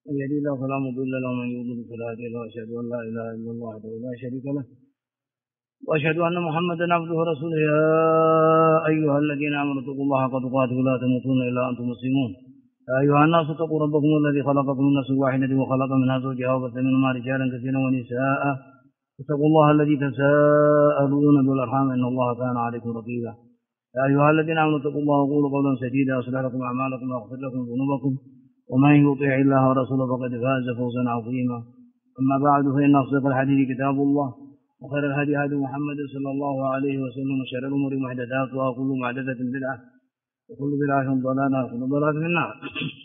من يهدي الله فلا مضل له ومن يضلل فلا هادي له، واشهد ان لا اله الا الله وحده لا شريك له، واشهد ان محمدا عبده ورسوله. يا ايها الذين امنوا اتقوا الله حق تقاته ولا تموتن الا انتم مسلمون. يا ايها الناس اتقوا ربكم الذي خلقكم من نفس واحده وخلق منها زوجها وبث منهما رجالا كثيرا ونساء، اتقوا الله الذي تساءلون به والارحام ان الله كان عليكم رقيبا. يا ايها الذين امنوا اتقوا الله وقولوا قولا سديدا يصلح لكم اعمالكم ويغفر لكم ذنوبكم، ومن يطع الله ورسوله فقد فاز فوزا عظيما. اما بعد، فان اصدق الحديث كتاب الله، وخير الهدي هدي محمد صلى الله عليه وسلم، وشر الامور محدثاتها، وكل محدثه بدعه، وكل بدعه ضلاله، وكل ضلاله في النار.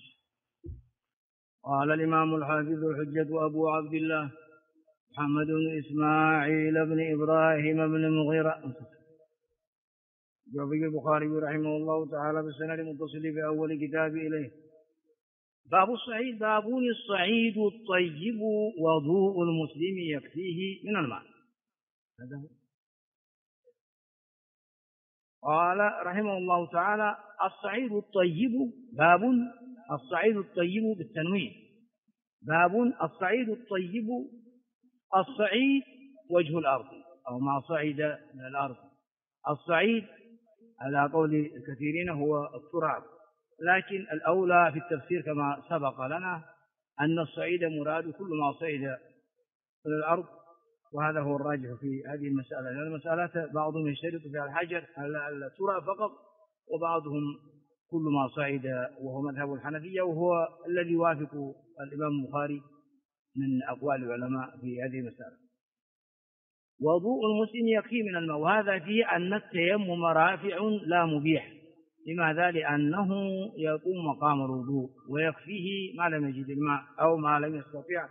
قال الامام الحافظ الحجه ابو عبد الله محمد بن اسماعيل بن ابراهيم بن المغيرة جوفي البخاري رحمه الله تعالى بالسند المتصل في اول كتاب اليه. باب الصعيد. باب الصعيد الطيب وضوء المسلم يكفيه من الماء. هذا قال رحمه الله تعالى: الصعيد الطيب. باب الصعيد الطيب بالتنوين. باب الصعيد الطيب. الصعيد وجه الأرض أو ما صعد من الأرض. الصعيد على قول الكثيرين هو التراب، لكن الأولى في التفسير كما سبق لنا أن الصعيد مراد كل ما صعد من الأرض، وهذا هو الراجح في هذه المسألة، لأن المسألة بعضهم يشترط فيها الحجر التراب فقط، وبعضهم كل ما صعد، وهو مذهب الحنفية، وهو الذي يوافق الإمام البخاري من أقوال العلماء في هذه المسألة. وضوء المسلم يكفي من الماء، وهذا فيه أن التيمم رافع لا مبيح. لماذا؟ لأنه يقوم مقام الوضوء، ويكفيه ما لم يجد الماء أو ما لم يستطيع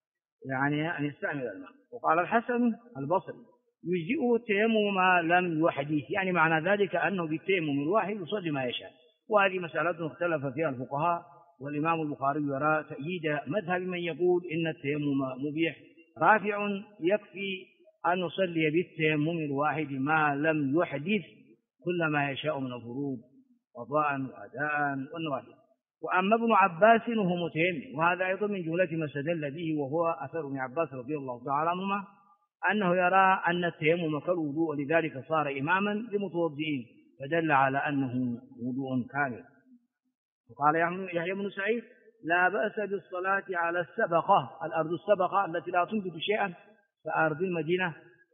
أن يستعمل الماء. وقال الحسن البصري: يجزئه التيمم ما لم يحدث، يعني معنى ذلك أنه بالتيمم الواحد يصلي ما يشاء. وهذه مسألة اختلف فيها الفقهاء، والإمام البخاري يرى تأييد مذهب من يقول إن التيمم مبيح رافع، يكفي أن يصلي بالتيمم الواحد ما لم يحدث كل ما يشاء من الفروض قضاء وأداء والنوافل. وأما ابن عباس وهو متيمم، وهذا أيضا من جملة ما استدل به، وهو أثر ابن عباس رضي الله تعالى عنهما أنه يرى أن التيمم كالوضوء، ولذلك صار إماما للمتوضئين، فدل على أنه وضوء كامل. وقال يحيى بن سعيد: لا بأس بالصلاة على السبقة، الأرض السبقة التي لا تنبت شيئا كأرض المدينة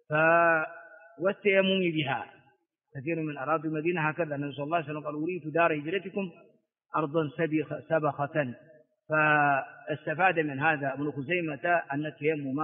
والتيمم بها. كثير من أراضي المدينة هكذا، النبي صلى الله عليه وسلم قال: أريد دار هجرتكم أرضا سبخة. فاستفاد من هذا ابن خزيمة أن التيمم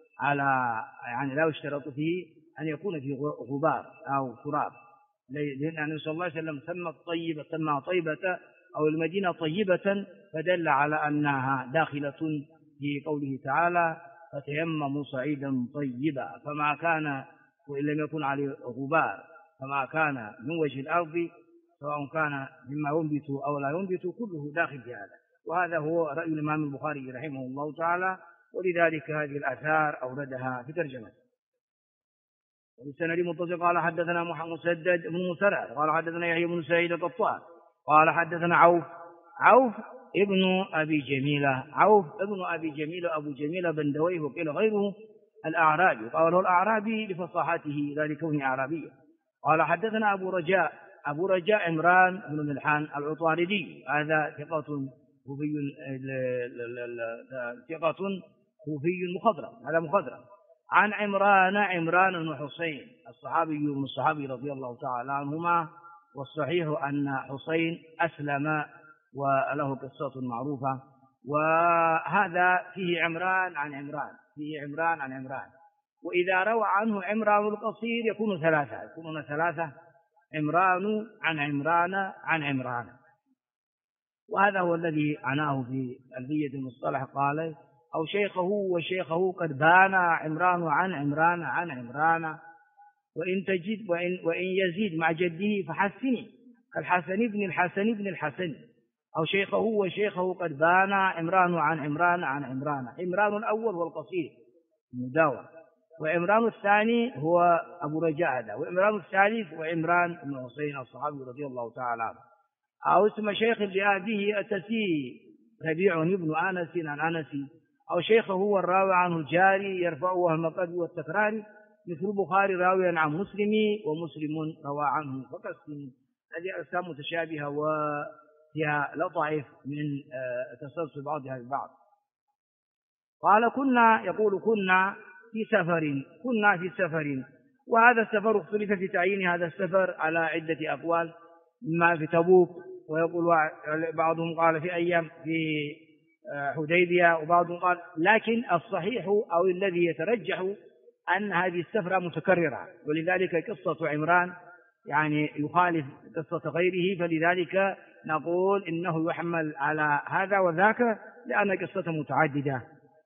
لا يشترط فيه أن يكون فيه غبار أو تراب، لأن النبي صلى الله عليه وسلم سمى طيبة أو المدينة طيبة، فدل على أنها داخلة في قوله تعالى: فتيمموا صعيدا طيبا. فما كان وإن لم يكن عليه غبار، فما كان من وجه الأرض سواء كان مما ينبت أو لا ينبت كله داخل في هذا. وهذا هو رأي الإمام البخاري رحمه الله تعالى، ولذلك هذه الآثار أوردها في ترجمته. وبالسند متصل قال حدثنا مسدد بن مسرع قال حدثنا يحيى بن سعيد القطان قال حدثنا عوف ابن أبي جميلة أبو جميلة بندويه، وقيل غيره الأعرابي، قال الأعرابي لفصاحته لا لكونه أعرابيا. قال حدثنا أبو رجاء عمران بن ملحان العطاردي، هذا ثقة كوفي مخضرم، عن عمران بن حسين الصحابي رضي الله تعالى عنهما. والصحيح أن حسين أسلم وله قصة معروفة، وهذا فيه عمران عن عمران، وإذا روى عنه عمران القصير يكونون ثلاثة، عمران عن عمران. وهذا هو الذي عناه في ألفية المصطلح، قال: أو شيخه وشيخه قد بان عمران عن عمران، وإن يزيد مع جده فحسني كالحسن بن الحسن، أو شيخه وشيخه قد بان عمران عن عمران. عمران الأول هو القصير المداوم، وعمران الثاني هو أبو رجاء هذا، وعمران الثالث وعمران بن حسين الصحابي رضي الله تعالى عنه. أو اسم شيخ لأبيه أتسي ربيع بن أنس عن أنس أو شيخه هو الراوي عنه الجاري يرفعه المقد والتكرار، مثل البخاري راويا عن مسلم ومسلم روى عنه فقسم. هذه أقسام متشابهة وفيها لطائف من تسلسل بعضها ببعض. قال يقول كنا في سفر، وهذا السفر اختلف في تعيين هذا السفر على عدة أقوال، ما في تبوك، ويقول بعضهم قال في أيام في حديبية، وبعضهم قال، لكن الصحيح أو الذي يترجح أن هذه السفرة متكررة، ولذلك قصة عمران يعني يخالف قصة غيره، فلذلك نقول إنه يحمل على هذا وذاك لأن قصة متعددة.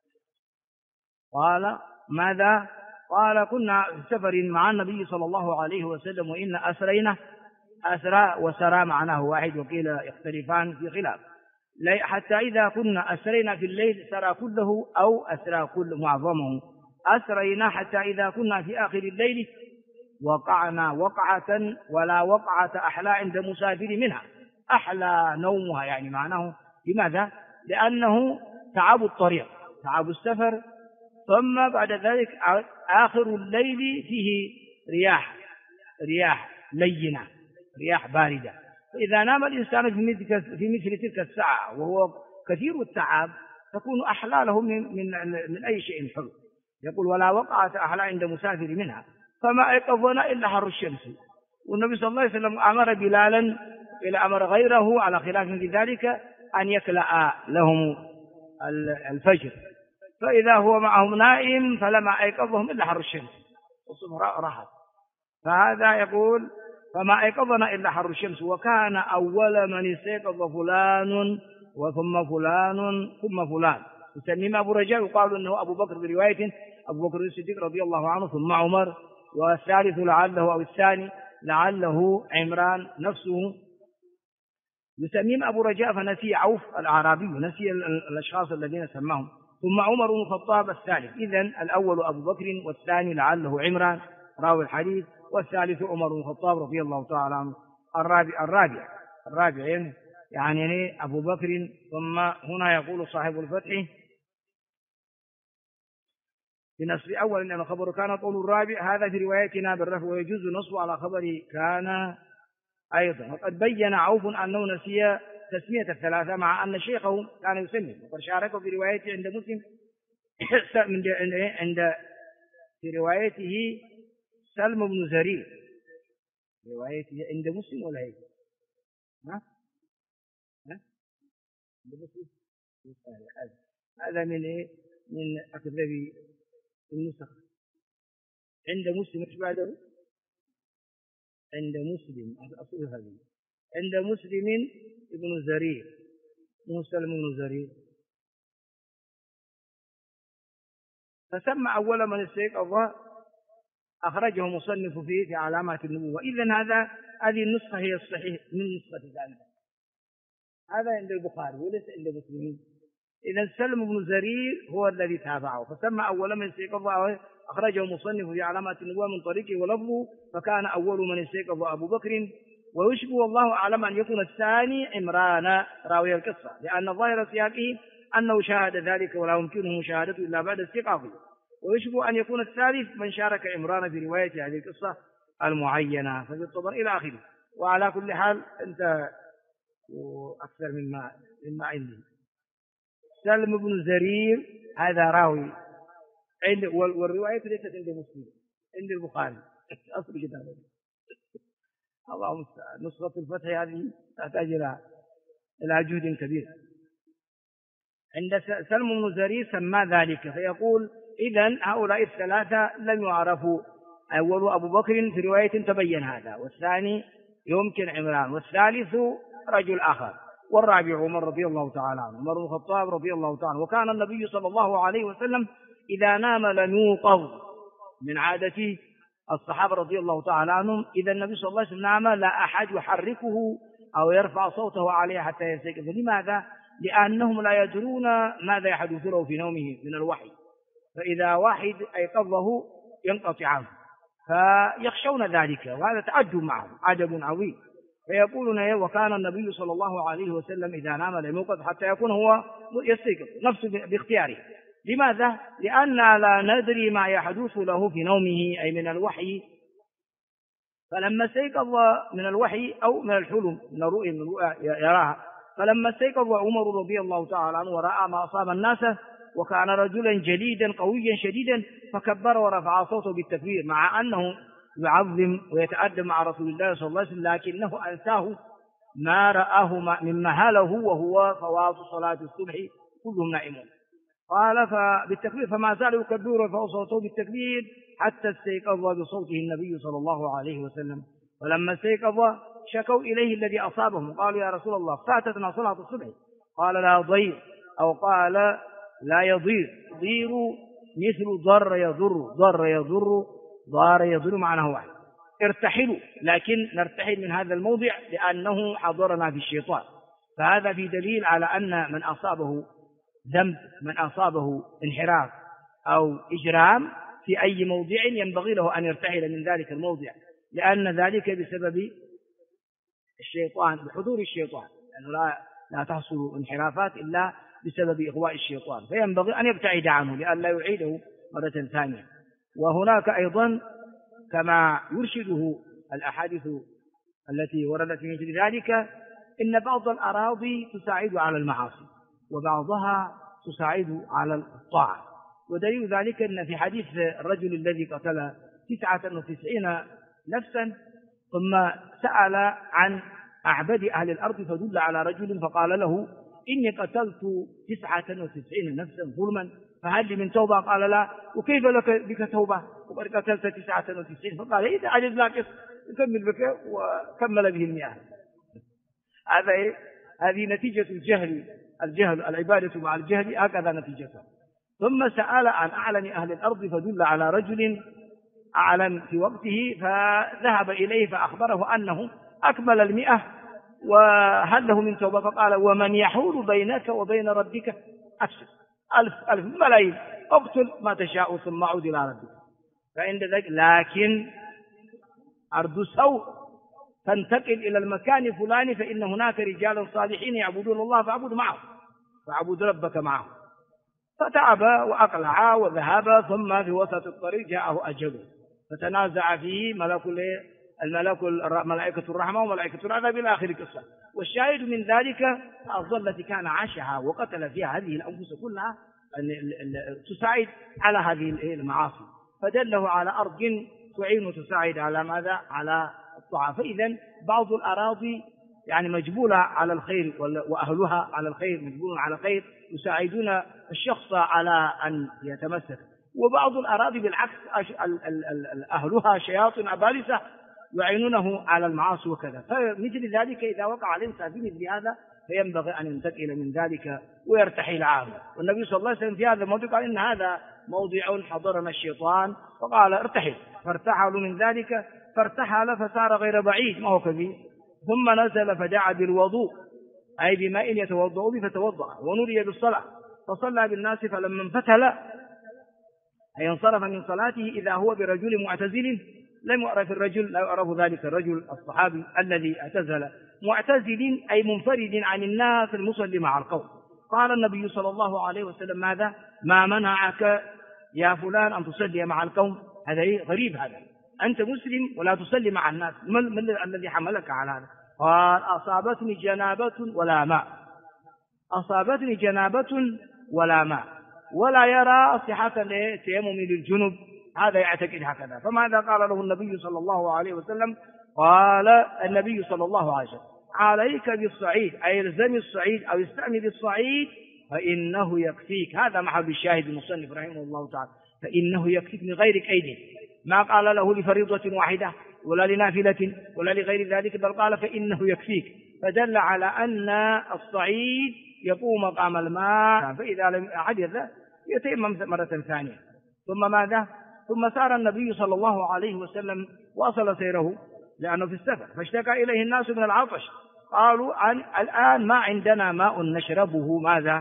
قال ماذا؟ قال كنا في سفر مع النبي صلى الله عليه وسلم وإن أسرينا، أسرى وسرى معناه واحد، وقيل يختلفان في خلاف، حتى إذا كنا أسرينا في الليل سرى كله أو أسرى كل معظمه. أسرينا حتى إذا كنا في آخر الليل وقعنا وقعة ولا وقعة أحلى عند مسافر منها، أحلى نومها، يعني معناه لماذا؟ لأنه تعب الطريق، تعب السفر، ثم بعد ذلك آخر الليل فيه رياح لينة، رياح باردة، فإذا نام الإنسان في مثل تلك الساعة وهو كثير التعب تكون أحلى له من أي شيء حلو. يقول ولا وقعت أحلى عند مسافر منها، فما أيقظنا إلا حر الشمس. والنبي صلى الله عليه وسلم أمر بلالا إلى أمر غيره على خلاف من ذلك أن يكلأ لهم الفجر، فإذا هو معهم نائم فلما أيقظهم إلا حر الشمس والصبح راحت. فهذا يقول فما أيقظنا إلا حر الشمس، وكان أول من استيقظ فلان وثم فلان ثم فلان، يسميه أبو رجاء، يقال أنه أبو بكر برواية أبو بكر الصديق رضي الله عنه، ثم عمر، والثالث لعله أو الثاني لعله عمران نفسه، يسميه أبو رجاء فنسي عوف الأعرابي، نسي الأشخاص الذين سماهم، ثم عمر بن الخطاب الثالث. إذن الأول أبو بكر، والثاني لعله عمران راوي الحديث، والثالث عمر بن الخطاب رضي الله تعالى عنه. الرابع يعني أبو بكر. ثم هنا يقول صاحب الفتح بنصب أول إن خبر كان طول الرابع، هذا في روايتنا بالرفع، ويجوز نصب على خبر كان أيضا. وقد بين عوف أنه نسي تسمية الثلاثة مع أن شيخه كان يسمي، وقد شاركه في روايته عند مسلم في روايته سلم بن زرير، روايته عند مسلم ولا هيك؟ عند مسلم. هذا من أكذب النسخ. عند مسلم ايش بعده؟ عند مسلم أصل هذه عند مسلم ابن زرير، مسلم بن زرير، فسمى أول من استيقظ أخرجه مصنف فيه في علامات النبوة. إذن هذه النسخة هي الصحيح من نسخة ثانية، هذا عند البخاري وليس عند مسلم. إذن سلم بن زرير هو الذي تابعه، فسمى أول من استيقظ أخرجه مصنف في علامات النبوة من طريقه ولفظه، فكان أول من استيقظ أبو بكر، ويشبه والله أعلم أن يكون الثاني عمران راوي القصة، لأن ظاهر سياقه أنه شاهد ذلك ولا يمكنه مشاهدته إلا بعد استيقاظه، ويشبه أن يكون الثالث من شارك عمران في رواية هذه القصة المعينة، ففي الطبر إلى آخره. وعلى كل حال أنت أكثر مما عندي. سلم بن زرير هذا راوي والرواية ليست عند مسلم، عند البخاري أصل كتابه. اللهم نسخة الفتح هذه تحتاج إلى جهد كبير. عند سلم بن زرير سمى ذلك، فيقول إذن هؤلاء الثلاثة لم يعرفوا، أول أبو بكر في رواية تبين هذا، والثاني يمكن عمران، والثالث رجل آخر، والرابع عمر رضي الله تعالى عنه، عمر بن الخطاب رضي الله تعالى. وكان النبي صلى الله عليه وسلم إذا نام لم يوقظ، من عادة الصحابة رضي الله تعالى عنهم إذا النبي صلى الله عليه وسلم نام لا أحد يحركه أو يرفع صوته عليه حتى يستيقظ. لماذا؟ لأنهم لا يدرون ماذا يحدث له في نومه من الوحي، فإذا واحد أيقظه ينقطع عنه، فيخشون ذلك، وهذا تعجب معهم عجب عظيم. فيقولون وكان النبي صلى الله عليه وسلم إذا نام لم يوقظ حتى يكون هو يستيقظ نفسه باختياره. لماذا؟ لأننا لا ندري ما يحدث له في نومه أي من الوحي. فلما استيقظ من الوحي أو من الحلم من الرؤيا يراها، فلما استيقظ عمر رضي الله تعالى عنه ورأى ما أصاب الناس وكان رجلا جليدا قويا شديدا فكبر ورفع صوته بالتكبير مع أنه يعظم ويتأدب مع رسول الله صلى الله عليه وسلم، لكنه أنساه ما رآه مما هاله وهو فوات صلاة الصبح كلهم نائمون. قال بالتكبير فما زال يكبر ورفع صوته بالتكبير حتى استيقظ بصوته النبي صلى الله عليه وسلم. ولما استيقظ شكوا إليه الذي أصابهم قالوا يا رسول الله فاتتنا صلاة الصبح. قال لا ضير أو قال لا يضير، ضير مثل ضر يضر، ضر يضر، ضار يضر معناه واحد. ارتحلوا، لكن نرتحل من هذا الموضع لأنه حضرنا في الشيطان. فهذا في دليل على أن من أصابه ذنب، من أصابه انحراف أو إجرام في أي موضع ينبغي له أن يرتحل من ذلك الموضع، لأن ذلك بسبب الشيطان، بحضور الشيطان، لأنه لا تحصل انحرافات إلا بسبب إغواء الشيطان، فينبغي أن يبتعد عنه لئلا يعيده مرة ثانية. وهناك أيضا كما يرشده الأحاديث التي وردت في مثل ذلك إن بعض الأراضي تساعد على المعاصي وبعضها تساعد على الطاعة. ودليل ذلك أن في حديث الرجل الذي قتل 99 نفسا ثم سأل عن أعبد أهل الأرض فدل على رجل فقال له إني قتلت 99 نفسا ظلما فهل لي من توبة؟ قال لا. وكيف لك بك توبة وقد قتلت 99؟ فقال إذا عجز ناقص يكمل بك وكمل به 100. هذه نتيجة الجهل العبادة مع الجهل هكذا نتيجتها. ثم سأل عن أعلم أهل الأرض فدل على رجل أعلم في وقته فذهب إليه فأخبره أنه أكمل 100 وهل له من توبة؟ فقال ومن يحول بينك وبين ربك أفسد 1000 ملايين، اقتل ما تشاء ثم عود إلى ربك. فعند ذلك لكن أرض سوء فانتقل إلى المكان الفلاني فإن هناك رجالا صالحين يعبدون الله فاعبد ربك معهم. فتعب وأقلع وذهب ثم في وسط الطريق جاءه أجله فتنازع فيه ملائكة الرحمة وملائكة العذاب إلى آخر القصة. والشاهد من ذلك الأرض التي كان عاشها وقتل فيها هذه الأنفس كلها تساعد على هذه المعاصي، فدله على أرض تعين وتساعد على ماذا؟ على الطاعة. فإذا بعض الأراضي يعني مجبولة على الخير وأهلها على الخير مجبولون على الخير يساعدون الشخص على أن يتمسك، وبعض الأراضي بالعكس أهلها شياطين أبالسة يعينونه على المعاصي وكذا. فمثل ذلك إذا وقع الإنسان في مثل هذا فينبغي أن ينتقل من ذلك ويرتحل عنه. والنبي صلى الله عليه وسلم في هذا الموضوع قال إن هذا موضع حضرنا الشيطان فقال ارتحل، فارتحلوا من ذلك فارتحل فسار غير بعيد ما هو كبير ثم نزل فدعا بالوضوء أي بماء يتوضأ به فتوضأ ونودي بالصلاة فصلى بالناس فلما انفتل أي انصرف من صلاته إذا هو برجل معتزل لم يعرف الرجل، لا يعرف ذلك الرجل الصحابي الذي اعتزل، معتزل أي منفرد عن الناس المصلي مع القوم. قال النبي صلى الله عليه وسلم ماذا؟ ما منعك يا فلان أن تصلي مع القوم؟ هذا غريب، هذا أنت مسلم ولا تصلي مع الناس، ما الذي حملك على هذا؟ قال أصابتني جنابة ولا ماء، أصابتني جنابة ولا ماء، ولا يرى صحة التيمم للجنب، هذا يعتقد هكذا. فماذا قال له النبي صلى الله عليه وسلم؟ قال النبي صلى الله عليه وسلم عليك بالصعيد أي الزم الصعيد أو استعمل الصعيد فإنه يكفيك. هذا محل الشاهد المصنف رحمه الله تعالى، فإنه يكفيك من غير كيد، ما قال له لفريضة واحدة ولا لنافلة ولا لغير ذلك، بل قال فإنه يكفيك، فدل على أن الصعيد يقوم مقام الماء، فإذا لم عجز يتيمم مرة ثانية. ثم ماذا؟ ثم سار النبي صلى الله عليه وسلم واصل سيره لأنه في السفر، فاشتكى إليه الناس من العطش، قالوا الآن ما عندنا ماء نشربه، ماذا؟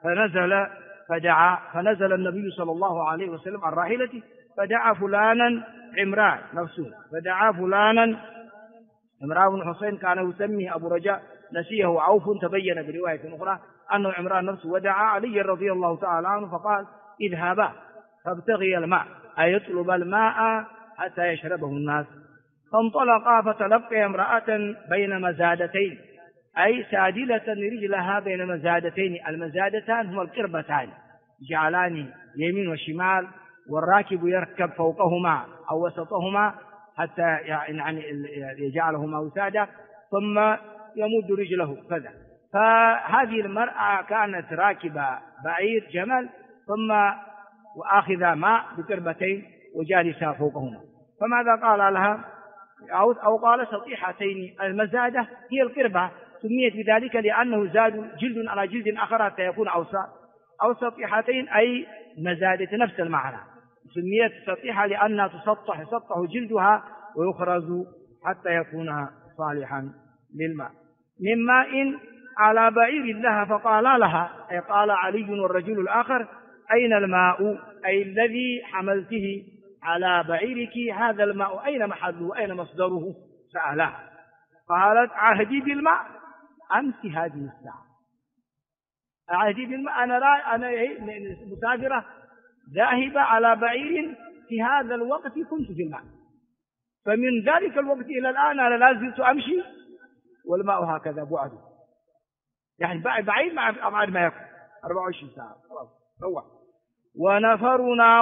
فنزل النبي صلى الله عليه وسلم عن راحلته فدعا فلانا عمران نفسه، فدعا فلانا عمران بن حسين كان يسميه أبو رجاء، نسيه عوف، تبين برواية أخرى أنه عمران نفسه ودعا علي رضي الله تعالى عنه فقال اذهبا فابتغي الماء، أي يطلب الماء حتى يشربه الناس. فانطلقا فتلقي امرأة بين مزادتين، أي سادلة رجلها بين مزادتين، المزادتان هما القربتان جعلان يمين وشمال، والراكب يركب فوقهما أو وسطهما حتى يعني يجعلهما وسادة، ثم يمد رجله كذا. فهذه المرأة كانت راكبة بعير جمل، ثم وآخذ ماء بقربتين وجالسة فوقهما. فماذا قال لها؟ أو قال سطيحتين. المزادة هي القربة، سميت بذلك لأنه زاد جلد على جلد آخر حتى يكون أوسع، أو سطيحتين أي مزادة، نفس المعنى. سميت سطيحة لأنها يسطح جلدها ويخرز حتى يكون صالحا للماء. من ماء على بعير لها، فقال لها، أي قال علي والرجل الآخر أين الماء، أي الذي حملته على بعيرك، هذا الماء أين محله، أين مصدره؟ سألها. قالت عهدي بالماء أمس هذه الساعة. عهدي بالماء، أنا مسافرة ذاهبة على بعير، في هذا الوقت كنت في الماء، فمن ذلك الوقت إلى الآن أنا لا زلت أمشي والماء هكذا بعده، يعني بعيد مع أبعد ما يكون 24 ساعة خلاص روح. ونفرنا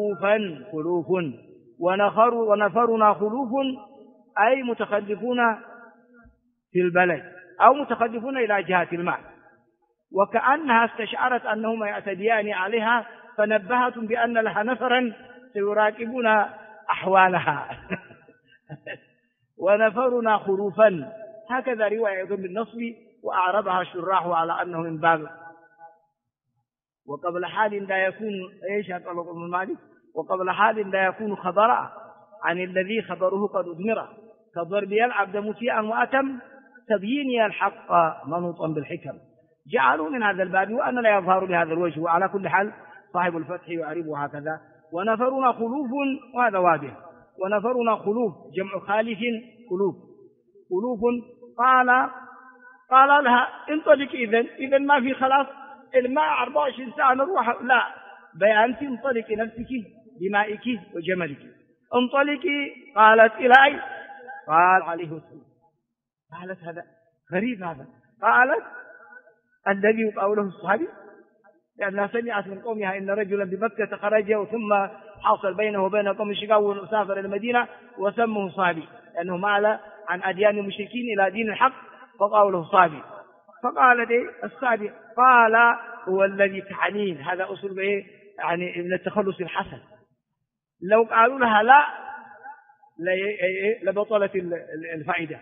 خلوف أي متخلفون في البلد أو متخلفون إلى جهة الماء، وكأنها استشعرت أنهما يعتديان عليها، فنبهتهم بأن لها نفرا سيراقبون أحوالها. ونفرنا خلوفا، هكذا رواية بالنصب، وأعربها الشراح على أنه من باب وقبل حال لا يكون ايش قال ابن مالك، وقبل حال لا يكون خبرا عن الذي خبره قد أدمره، كضرب العبد مسيئا وأتم تبييني الحق منوطا بالحكم. جعلوا من هذا الباب وأن لا يظهر بهذا الوجه. وعلى كل حال صاحب الفتح يعربه هكذا. ونفرنا خلوف، وهذا واضح. ونفرنا خلوف جمع خالف، خلوف. قال لها انطلق، إذن ما في خلاص الماء 24 ساعة نروح، لا أنت انطلقي نفسك بمائك وجملك، انطلقي. قالت إلى أين؟ قال عليه السلام. قالت هذا غريب هذا. قالت الذي قوله الصحابي، لأنها سمعت من قومها إن رجلا بمكة خرج ثم حصل بينه وبين قوم الشقاء وسافر إلى المدينة وسمه صحابي، لأنه مال عن أديان المشركين إلى دين الحق، فقوله صحابي. فقالت الصحابي قال هو الذي تعنين، هذا أصل يعني من التخلص الحسن. لو قالوا لها لا لبطلت الفائدة،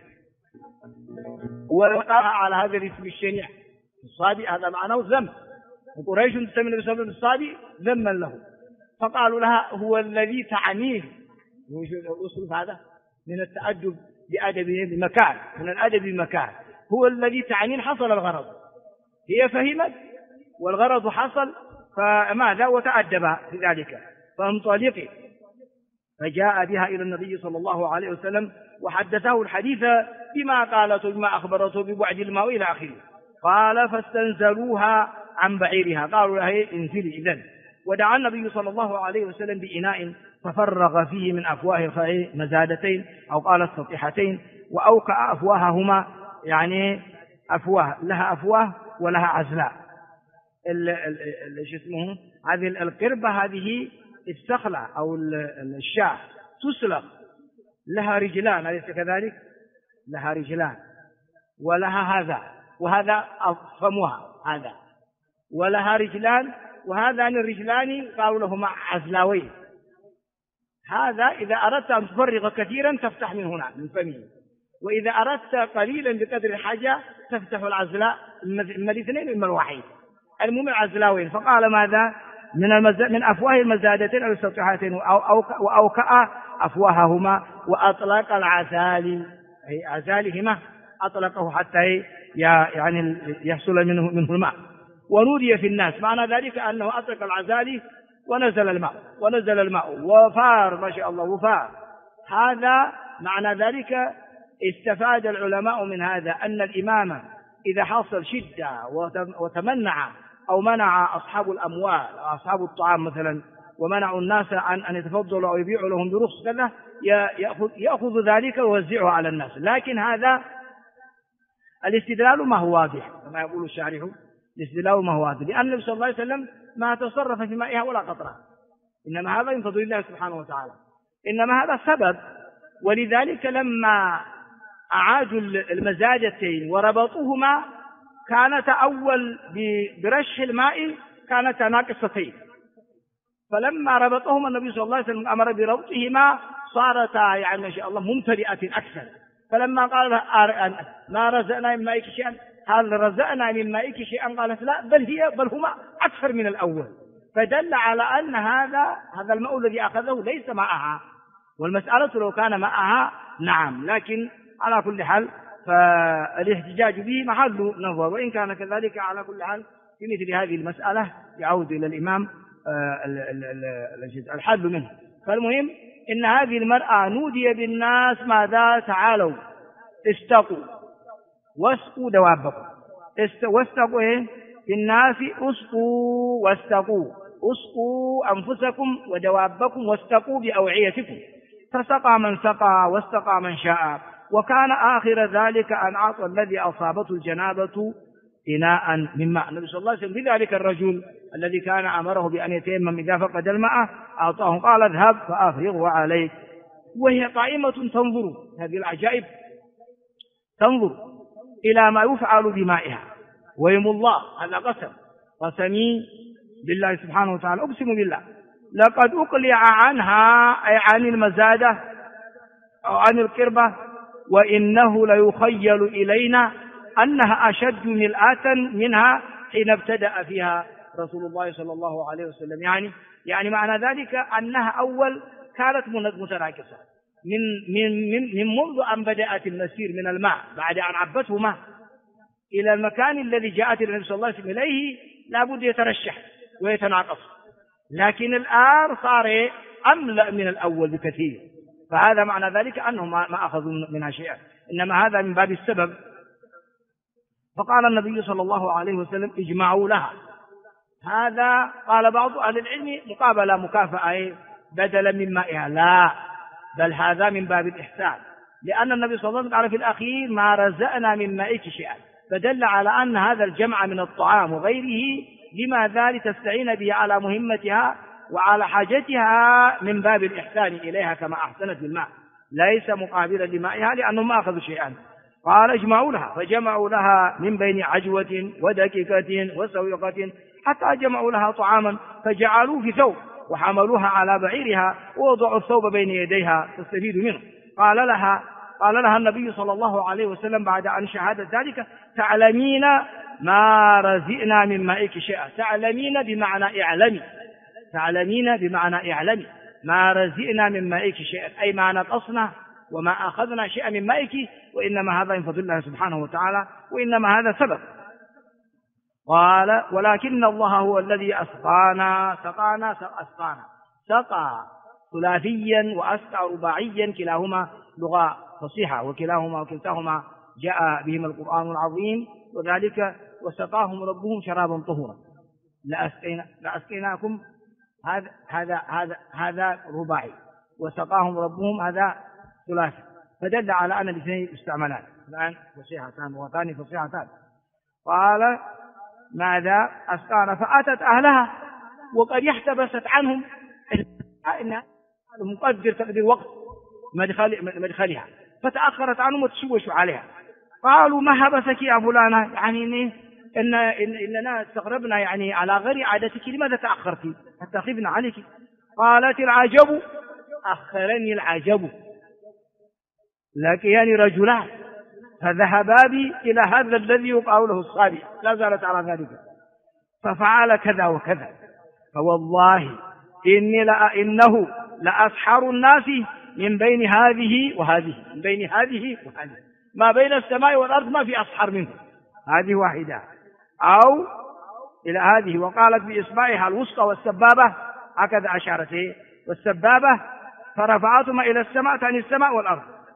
ولقاها على هذا الاسم الشنيع الصادي، هذا معناه ذم، وقريش تسمي النبي صلى الله عليه وسلم الصادي ذما له. فقالوا لها هو الذي تعنيه، أصل هذا من التأدب بأدبه بمكان، من الأدب بمكان. هو الذي تعنين، حصل الغرض، هي فهمت والغرض حصل، فماذا وتأدب في ذلك. فانطلقي. فجاء بها إلى النبي صلى الله عليه وسلم وحدثه الحديث بما قالته، بما أخبرته ببعد الماء إلى آخره. قال فاستنزلوها عن بعيرها، قالوا لها انزلي إذن. ودعا النبي صلى الله عليه وسلم بإناء ففرغ فيه من أفواه مزادتين أو قال السطيحتين، وأوكأ أفواههما، يعني أفواه لها أفواه ولها عزلاء. اسمه هذه القربة، هذه السخلة أو الشاة تسلق، لها رجلان، أليس كذلك؟ لها رجلان ولها هذا، وهذا فمها هذا، ولها رجلان، وهذان الرجلان قالوا لهما عزلاوين. هذا إذا أردت أن تفرغ كثيرا تفتح من هنا من فمه، وإذا أردت قليلا بقدر الحاجة تفتح العزلاء، إما الاثنين إما الواحد، المهم العزلاوين. فقال ماذا؟ من أفواه المزادتين أو السطيحتين، وأوكأ أفواههما وأطلق العزالي، أي عزالهما أطلقه حتى يعني يحصل منه الماء. ونودي في الناس، معنى ذلك أنه أطلق العزالي ونزل الماء وفار، ما شاء الله وفار. هذا معنى ذلك استفاد العلماء من هذا أن الإمام إذا حصل شدة وتمنع أو منع أصحاب الأموال أو أصحاب الطعام مثلا ومنعوا الناس عن أن يتفضلوا أو يبيعوا لهم برخص كذا يأخذ ذلك ويوزعه على الناس. لكن هذا الاستدلال ما هو واضح كما يقول الشارح، الاستدلال ما هو واضح، لأن النبي صلى الله عليه وسلم ما تصرف في مائها ولا قطرة، إنما هذا من فضل الله سبحانه وتعالى، إنما هذا سبب. ولذلك لما أعادوا المزاجتين وربطوهما كانت أول برش الماء كانت ناقصتين، فلما ربطهما النبي صلى الله عليه وسلم أمر بربطهما صارتا يعني ما شاء الله ممتلئة أكثر. فلما قال ما رزقنا من مائك شيئا، هل رزقنا من مائك شيئا؟ قالت لا، بل هما أكثر من الأول، فدل على أن هذا الماء الذي أخذه ليس معها، والمسألة لو كان معها نعم، لكن على كل حال فالاحتجاج به محل نظر، وإن كان كذلك على كل حال في مثل هذه المسألة يعود إلى الإمام الحل منه. فالمهم إن هذه المرأة نودي بالناس ماذا؟ تعالوا استقوا واسقوا دوابكم، واستقوا بالناس اسقوا واستقوا، اسقوا أنفسكم ودوابكم واستقوا بأوعيتكم، فسقى من سقى واستقى من شاء. وكان آخر ذلك أن أعطى الذي أصابته الجنابة إناء من ماء. النبي صلى الله عليه وسلم بذلك الرجل الذي كان أمره بأن يتيمم إذا فقد الماء أعطاه، قال اذهب فأفرغه عليك، وهي قائمة تنظر، هذه العجائب، تنظر إلى ما يفعل بمائها. ويم الله، هذا قسمي بالله سبحانه وتعالى، أقسم بالله لقد أقلع عنها أي عن المزادة أو عن القربة، وإنه ليخيل إلينا أنها أشد ملآة منها حين ابتدأ فيها رسول الله صلى الله عليه وسلم. يعني معنى ذلك أنها أول كانت متراكسة من منذ أن بدأت المسير من الماء بعد أن عبته ماء إلى المكان الذي جاءت النبي صلى الله عليه وسلم إليه لابد يترشح ويتناقص، لكن الآن صار أملأ من الأول بكثير، فهذا معنى ذلك أنهم ما أخذوا منها شيئا، إنما هذا من باب السبب. فقال النبي صلى الله عليه وسلم اجمعوا لها، هذا قال بعض أهل العلم مقابلة مكافأة بدلا من مائها، لا، بل هذا من باب الإحسان، لأن النبي صلى الله عليه وسلم قال في الأخير ما رزقنا من مائك شيئا، فدل على أن هذا الجمع من الطعام وغيره لماذا؟ لتستعين به على مهمتها وعلى حاجتها من باب الإحسان إليها كما أحسنت بالماء، ليس مقابلا لمائها لأنهم ما أخذوا شيئا. قال اجمعوا لها، فجمعوا لها من بين عجوة ودككة وسويقة حتى جمعوا لها طعاما فجعلوه في ثوب وحملوها على بعيرها ووضعوا الثوب بين يديها تستفيد منه. قال لها النبي صلى الله عليه وسلم بعد أن شهدت ذلك تعلمين ما رزقنا من مائك شيئا، تعلمين بمعنى اعلمي، تعلمين بمعنى اعلمي ما رزقنا من مائك شيئا، أي ما نقصنا وما أخذنا شيئا من مائك، وإنما هذا من فضل الله سبحانه وتعالى، وإنما هذا سبب. قال ولكن الله هو الذي أسقانا، أسقانا سقى ثلاثيا وأسقى رباعيا، كلاهما لغة فصيحة وكلتاهما جاء بهما القرآن العظيم، وذلك وسقاهم ربهم شرابا طهورا. لأسقيناكم هذا رباعي، وسقاهم ربهم هذا ثلاثي، فدل على أن الاثنين استعملان الآن فصيحتان وثاني فصيحتان. قال ماذا؟ أسقانا فأتت أهلها وقد احتبست عنهم إن مقدر تقدير وقت مدخلها، فتأخرت عنهم وتشوشوا عليها. قالوا ما حبسك يا فلانة، يعني إننا استغربنا يعني على غير عادتك، لماذا تأخرت حتى خفنا عليك؟ قالت العجب أخرني العجب، لكياني رجلان فذهبا بي إلى هذا الذي يقال له الصابئ، لا زالت على ذلك، ففعل كذا وكذا، فوالله إنه لأسحر الناس من بين هذه وهذه، من بين هذه وهذه، ما بين السماء والأرض ما في أسحر منه، هذه واحدة أو إلى هذه. وقالت بإصبعها الوسطى والسبابة، هكذا أشارت والسبابة، فرفعتهما إلى السماء، تعني السماء والأرض،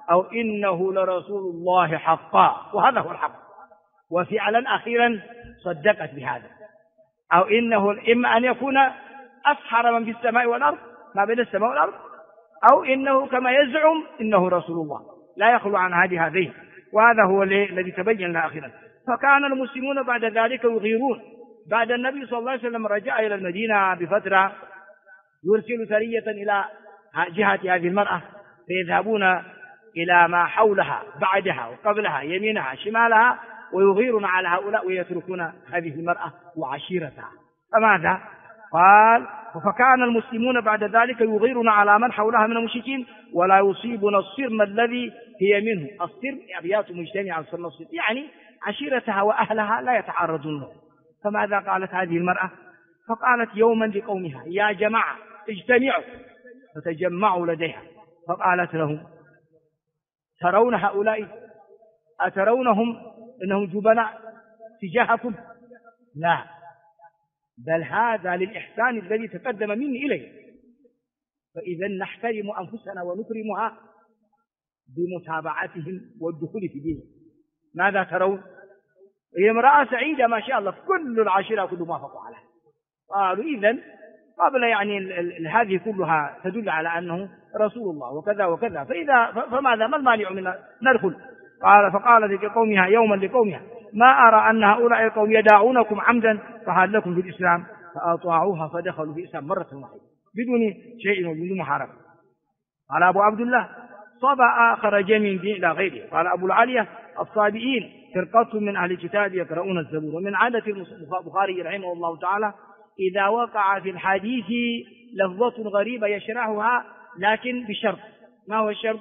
أو إنه لرسول الله حقا، وهذا هو الحق، وفعلا أخيرا صدقت بهذا، أو إنه إما أن يكون أسحر من في السماء والأرض، ما بين السماء والأرض، أو إنه كما يزعم إنه رسول الله، لا يخلو عن هذين، وهذا هو الذي تبين لنا أخيرا. فكان المسلمون بعد ذلك يغيرون. بعد النبي صلى الله عليه وسلم رجع إلى المدينة بفترة يرسل سرية إلى جهة هذه المرأة، فيذهبون إلى ما حولها بعدها وقبلها يمينها شمالها، ويغيرون على هؤلاء ويتركون هذه المرأة وعشيرتها. فماذا قال؟ فكان المسلمون بعد ذلك يغيرون على من حولها من المشركين، ولا يصيبون الصرم الذي هي منه. الصرم أبيات مجتمعة، يعني عشيرتها وأهلها لا يتعرضون له. فماذا قالت هذه المرأة؟ فقالت يوما لقومها يا جماعة اجتمعوا، فتجمعوا لديها، فقالت لهم ترون هؤلاء؟ أترونهم إنهم جبناء تجاهكم؟ لا، بل هذا للإحسان الذي تقدم مني إليه، فإذا نحترم أنفسنا ونكرمها بمتابعتهم والدخول في دينهم. ماذا ترون؟ هي امرأة سعيدة ما شاء الله، في كل العشيرة كل ما فقوا عليها. قالوا إذن قبل يعني هذه كلها تدل على أنه رسول الله وكذا وكذا، فماذا ما المانع من ندخل؟ فقالت لقومها يوما لقومها ما أرى أن هؤلاء القوم يداعونكم عمدا، فهل لكم في الإسلام؟ فأطاعوها فدخلوا في الإسلام مرة واحدة بدون شيء وبدون محاربة. قال أبو عبد الله صبأ خرج من دين إلى غيره. قال أبو العالية الصابئين فرقة من أهل الكتاب يقرؤون الزبور. ومن عادة البخاري رحمه الله تعالى إذا وقع في الحديث لفظة غريبة يشرحها، لكن بشرط. ما هو الشرط؟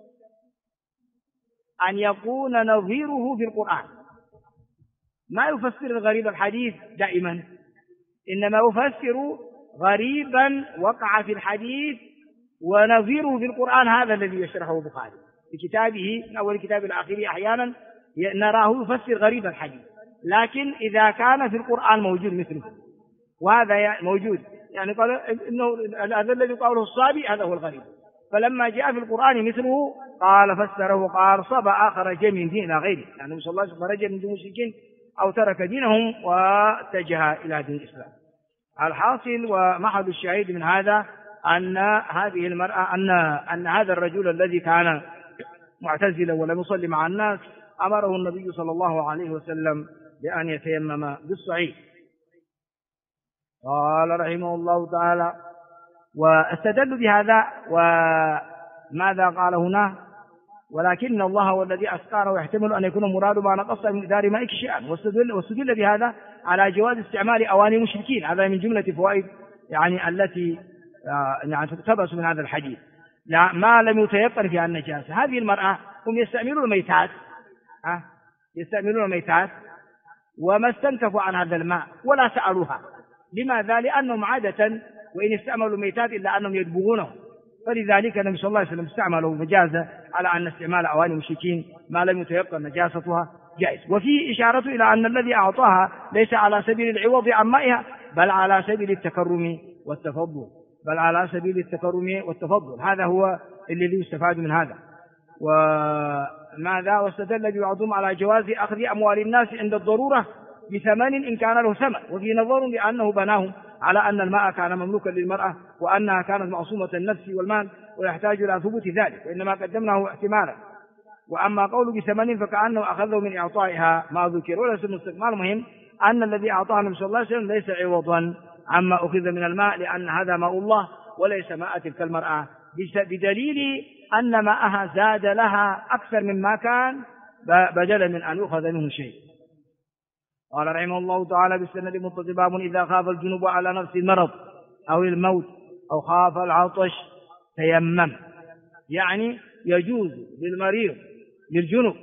أن يكون نظيره في القرآن. ما يفسر غريب الحديث دائما، إنما يفسر غريبا وقع في الحديث ونظيره في القرآن. هذا الذي يشرحه البخاري في كتابه من أول كتاب الآخر. أحيانا نراه يفسر غريب الحديث، لكن إذا كان في القرآن موجود مثله، وهذا موجود، يعني قال إنه هذا الذي قاله الصابي هذا هو الغريب. فلما جاء في القرآن مثله قال فسره وقال صبأ خرج من دين إلى غيره، يعني صلى الله عليه وسلم خرج من دين المشركين أو ترك دينهم واتجه إلى دين الإسلام. الحاصل ومحض الشاهد من هذا أن هذه المرأة أن هذا الرجل الذي كان معتزلا ولم يصلي مع الناس أمره النبي صلى الله عليه وسلم بأن يتيمم بالصعيد. قال رحمه الله تعالى واستدل بهذا. وماذا قال هنا؟ ولكن الله هو الذي أسقاه، ويحتمل أن يكون مراد ما نقص من دار مائك شيئا. واستدل بهذا على جواز استعمال أواني المشركين. هذا من جملة فوائد يعني التي يعني تقتبس من هذا الحديث. لا ما لم يتيقن فيها النجاسة. هذه المرأة هم يستعملون الميتات، يستعملون الميتات وما استنكفوا عن هذا الماء ولا سألوها. لماذا؟ لأنهم عادة وإن استعملوا الميتات إلا أنهم يدبغونه، فلذلك النبي صلى الله عليه وسلم استعملوا مجازة على أن استعمال أواني المشركين ما لم يتيقن نجاستها جائز. وفي إشارة إلى أن الذي أعطاها ليس على سبيل العوض عن مائها، بل على سبيل التكرم والتفضل. هذا هو الذي يستفاد من هذا. وماذا؟ واستدل بعضهم على جواز أخذ أموال الناس عند الضرورة بثمن إن كان له ثمن، وفي نظر لأنه بناه على أن الماء كان مملوكا للمرأة وأنها كانت معصومة النفس والمال ويحتاج إلى ثبوت ذلك، وإنما قدمناه احتمالا. وأما قول بثمن فكأنه أخذه من إعطائها ما ذكر وليس مستقبل. المهم أن الذي أعطاه النبي صلى الله عليه وسلم ليس عوضا عما أخذ من الماء، لأن هذا ماء الله وليس ماء تلك المرأة، بدليل أن ماءها زاد لها أكثر مما كان بدلا من أن يؤخذ منه شيء. قال رحمه الله تعالى بالسند متصل باب إذا خاف الجنوب على نفس المرض أو الموت أو خاف العطش تيمم. يعني يجوز للمريض للجنوب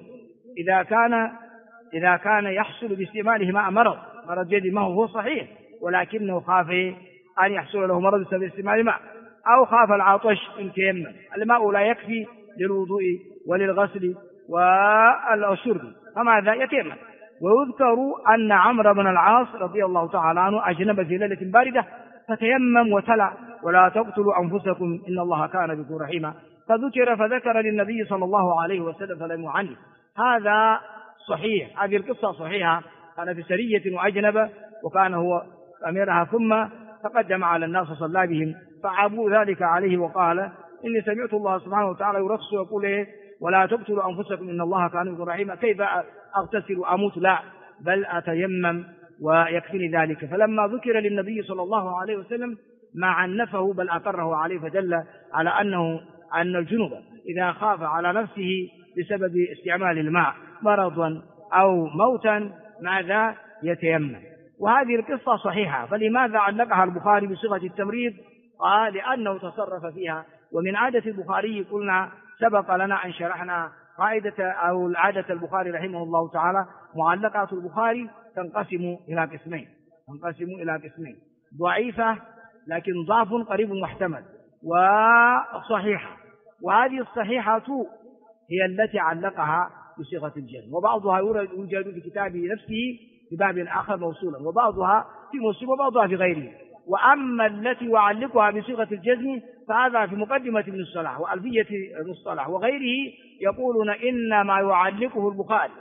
إذا كان يحصل باستعماله ماء مرض جديد، ما هو صحيح، ولكنه خاف أن يحصل له مرض بسبب استعمال ماء، أو خاف العطش إن تيمم. الماء لا يكفي للوضوء وللغسل والشرب، فماذا؟ يتيمم. ويذكر أن عمرو بن العاص رضي الله تعالى عنه أجنب في ليلة باردة فتيمم وتلا ولا تقتلوا أنفسكم إن الله كان بكم رحيما. فذكر للنبي صلى الله عليه وسلم فلم يعنف. هذا صحيح، هذه القصة صحيحة. كان في سرية وأجنب وكان هو أميرها، ثم تقدم على الناس وصلى بهم فعابوا ذلك عليه وقال إني سمعت الله سبحانه وتعالى يرخص ويقول إيه ولا تقتلوا أنفسكم إن الله كان بكم رحيما، كيف أغتسل وأموت؟ لا، بل أتيمم ويكفيني ذلك. فلما ذكر للنبي صلى الله عليه وسلم ما عنفه بل أقره عليه، فدل على أن الجنوب إذا خاف على نفسه بسبب استعمال الماء مرضا أو موتا ماذا يتيمم. وهذه القصة صحيحة، فلماذا علقها البخاري بصيغة التمريض؟ قال لأنه تصرف فيها. ومن عادة البخاري قلنا سبق لنا أن شرحنا قاعدة أو عادة البخاري رحمه الله تعالى، معلقات البخاري تنقسم إلى قسمين، ضعيفة لكن ضعف قريب محتمل، وصحيحة. وهذه الصحيحة هي التي علقها بصيغة الجزم، وبعضها يوجد في كتابه نفسه في باب آخر موصولا، وبعضها في مسلم وبعضها في غيره. وأما التي يعلقها بصيغة الجزم فهذا في مقدمة ابن الصلاح وألفية المصطلح وغيره، يقولون إنما يعلقه البخاري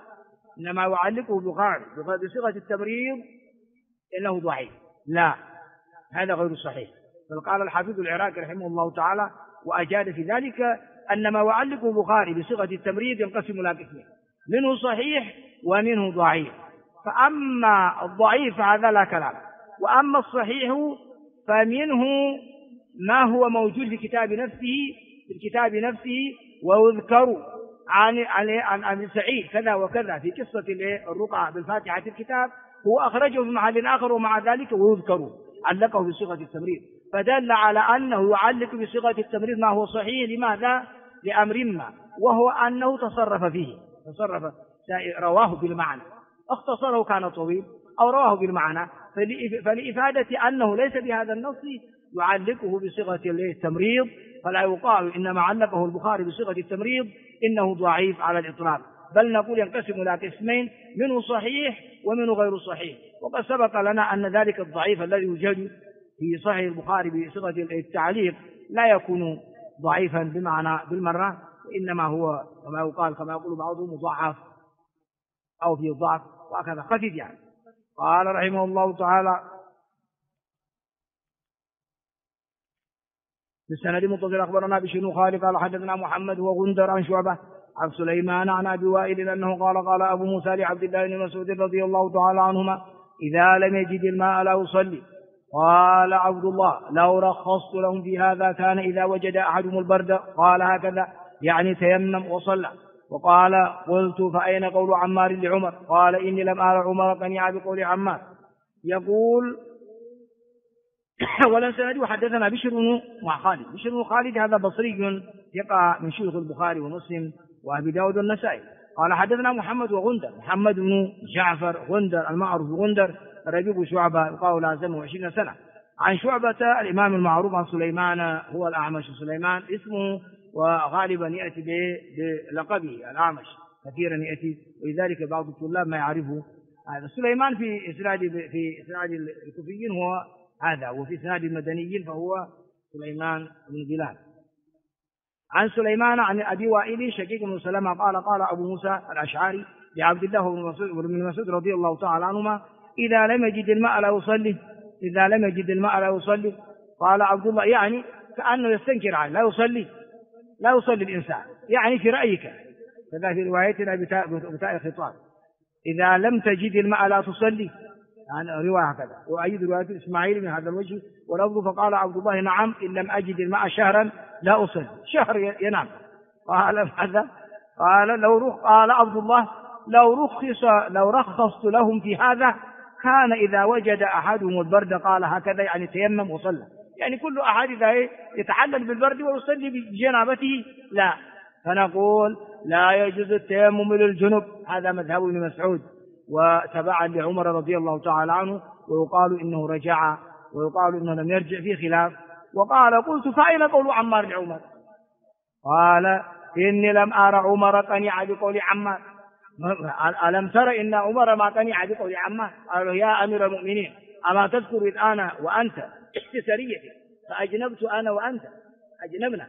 بصيغة التمريض إنه ضعيف. لا، هذا غير صحيح. بل قال الحافظ العراقي رحمه الله تعالى وأجاد في ذلك أن ما يعلقه البخاري بصيغة التمريض ينقسم إلى قسمين، منه صحيح ومنه ضعيف. فأما الضعيف هذا لا كلام، وأما الصحيح فمنه ما هو موجود في الكتاب نفسه ويذكر عن سعيد كذا وكذا في قصة الرقعة بالفاتحة في الكتاب، هو أخرجه في محل آخر ومع ذلك ويذكر علقه بصيغة التمريض، فدل على أنه يعلق بصيغة التمريض ما هو صحيح. لماذا؟ لأمر ما، وهو أنه تصرف رواه بالمعنى، اختصره كان طويل أو رواه بالمعنى، فلإفادة أنه ليس بهذا النص يعلقه بصيغة التمريض، فلا يقال إنما علقه البخاري بصيغة التمريض إنه ضعيف على الإطلاق، بل نقول ينقسم إلى قسمين، منه صحيح ومنه غير صحيح. وقد سبق لنا أن ذلك الضعيف الذي يوجد في صحيح البخاري بصيغة التعليق لا يكون ضعيفا بمعنى بالمرة، وإنما هو كما يقول بعضهم مضاعف أو فيه ضعف وهكذا خفيف يعني. قال رحمه الله تعالى بالسند متصل أخبرنا بشر بن خالد قال حدثنا محمد وغندر عن شعبة عن سليمان عن أبي وائل أنه قال أبو موسى لعبد الله بن مسعود رضي الله تعالى عنهما إذا لم يجد الماء لا يصلي. قال عبد الله لو رخصت لهم في هذا كان إذا وجد أحدهم البرد قال هكذا يعني تيمم وصلى. وقال قلت فأين قول عمار لعمر؟ قال إني لم أرى عمر قنع بقول عمار. يقول ولا سند حدثنا بشر بن خالد هذا بصري يقع من شيوخ البخاري ومسلم وأبي داود والنسائي. قال حدثنا محمد بن جعفر غندر المعروف غندر ربيب شعبة يقال لازمه 20 سنة. عن شعبة الإمام المعروف عن سليمان هو الأعمش. سليمان اسمه وغالبا يأتي بلقبه الأعمش، كثيرا يأتي، ولذلك بعض الطلاب ما يعرفه هذا. سليمان في إسناد الكوفيين هو هذا، وفي إسناد المدنيين فهو سليمان بن بلال. عن سليمان عن أبي وائل شقيق بن سلمة قال أبو موسى الأشعري لعبد الله بن مسعود رضي الله تعالى عنهما إذا لم يجد الماء لا يصلي. قال عبد الله يعني كأنه يستنكر عنه لا يصلي الإنسان، يعني في رأيك كذا في روايتنا بتاء الخطاب إذا لم تجد الماء لا تصلي، يعني رواية هكذا. وأيد رواية إسماعيل من هذا الوجه ولفظ فقال عبد الله نعم إن لم أجد الماء شهرا لا أصلي، شهر ينام. قال ماذا؟ قال عبد الله لو رخصت لهم في هذا كان إذا وجد أحدهم البرد قال هكذا يعني تيمم وصلى، يعني كل أحد إذا يتعلل بالبرد ويصلي بجنابته لا. فنقول لا يجوز التيمم للجنب، هذا مذهب ابن مسعود وتبعا لعمر رضي الله تعالى عنه، ويقال إنه رجع ويقال إنه لم يرجع في خلاف. وقال قلت فأين قول عمار لعمر؟ قال إني لم أرى عمر قنع بقول عمار. ألم تر إن عمر ما قنع بقول عمار؟ قالوا يا أمير المؤمنين أما تذكر إذ أنا وأنت في سريتي فأجنبت أنا وأنت أجنبنا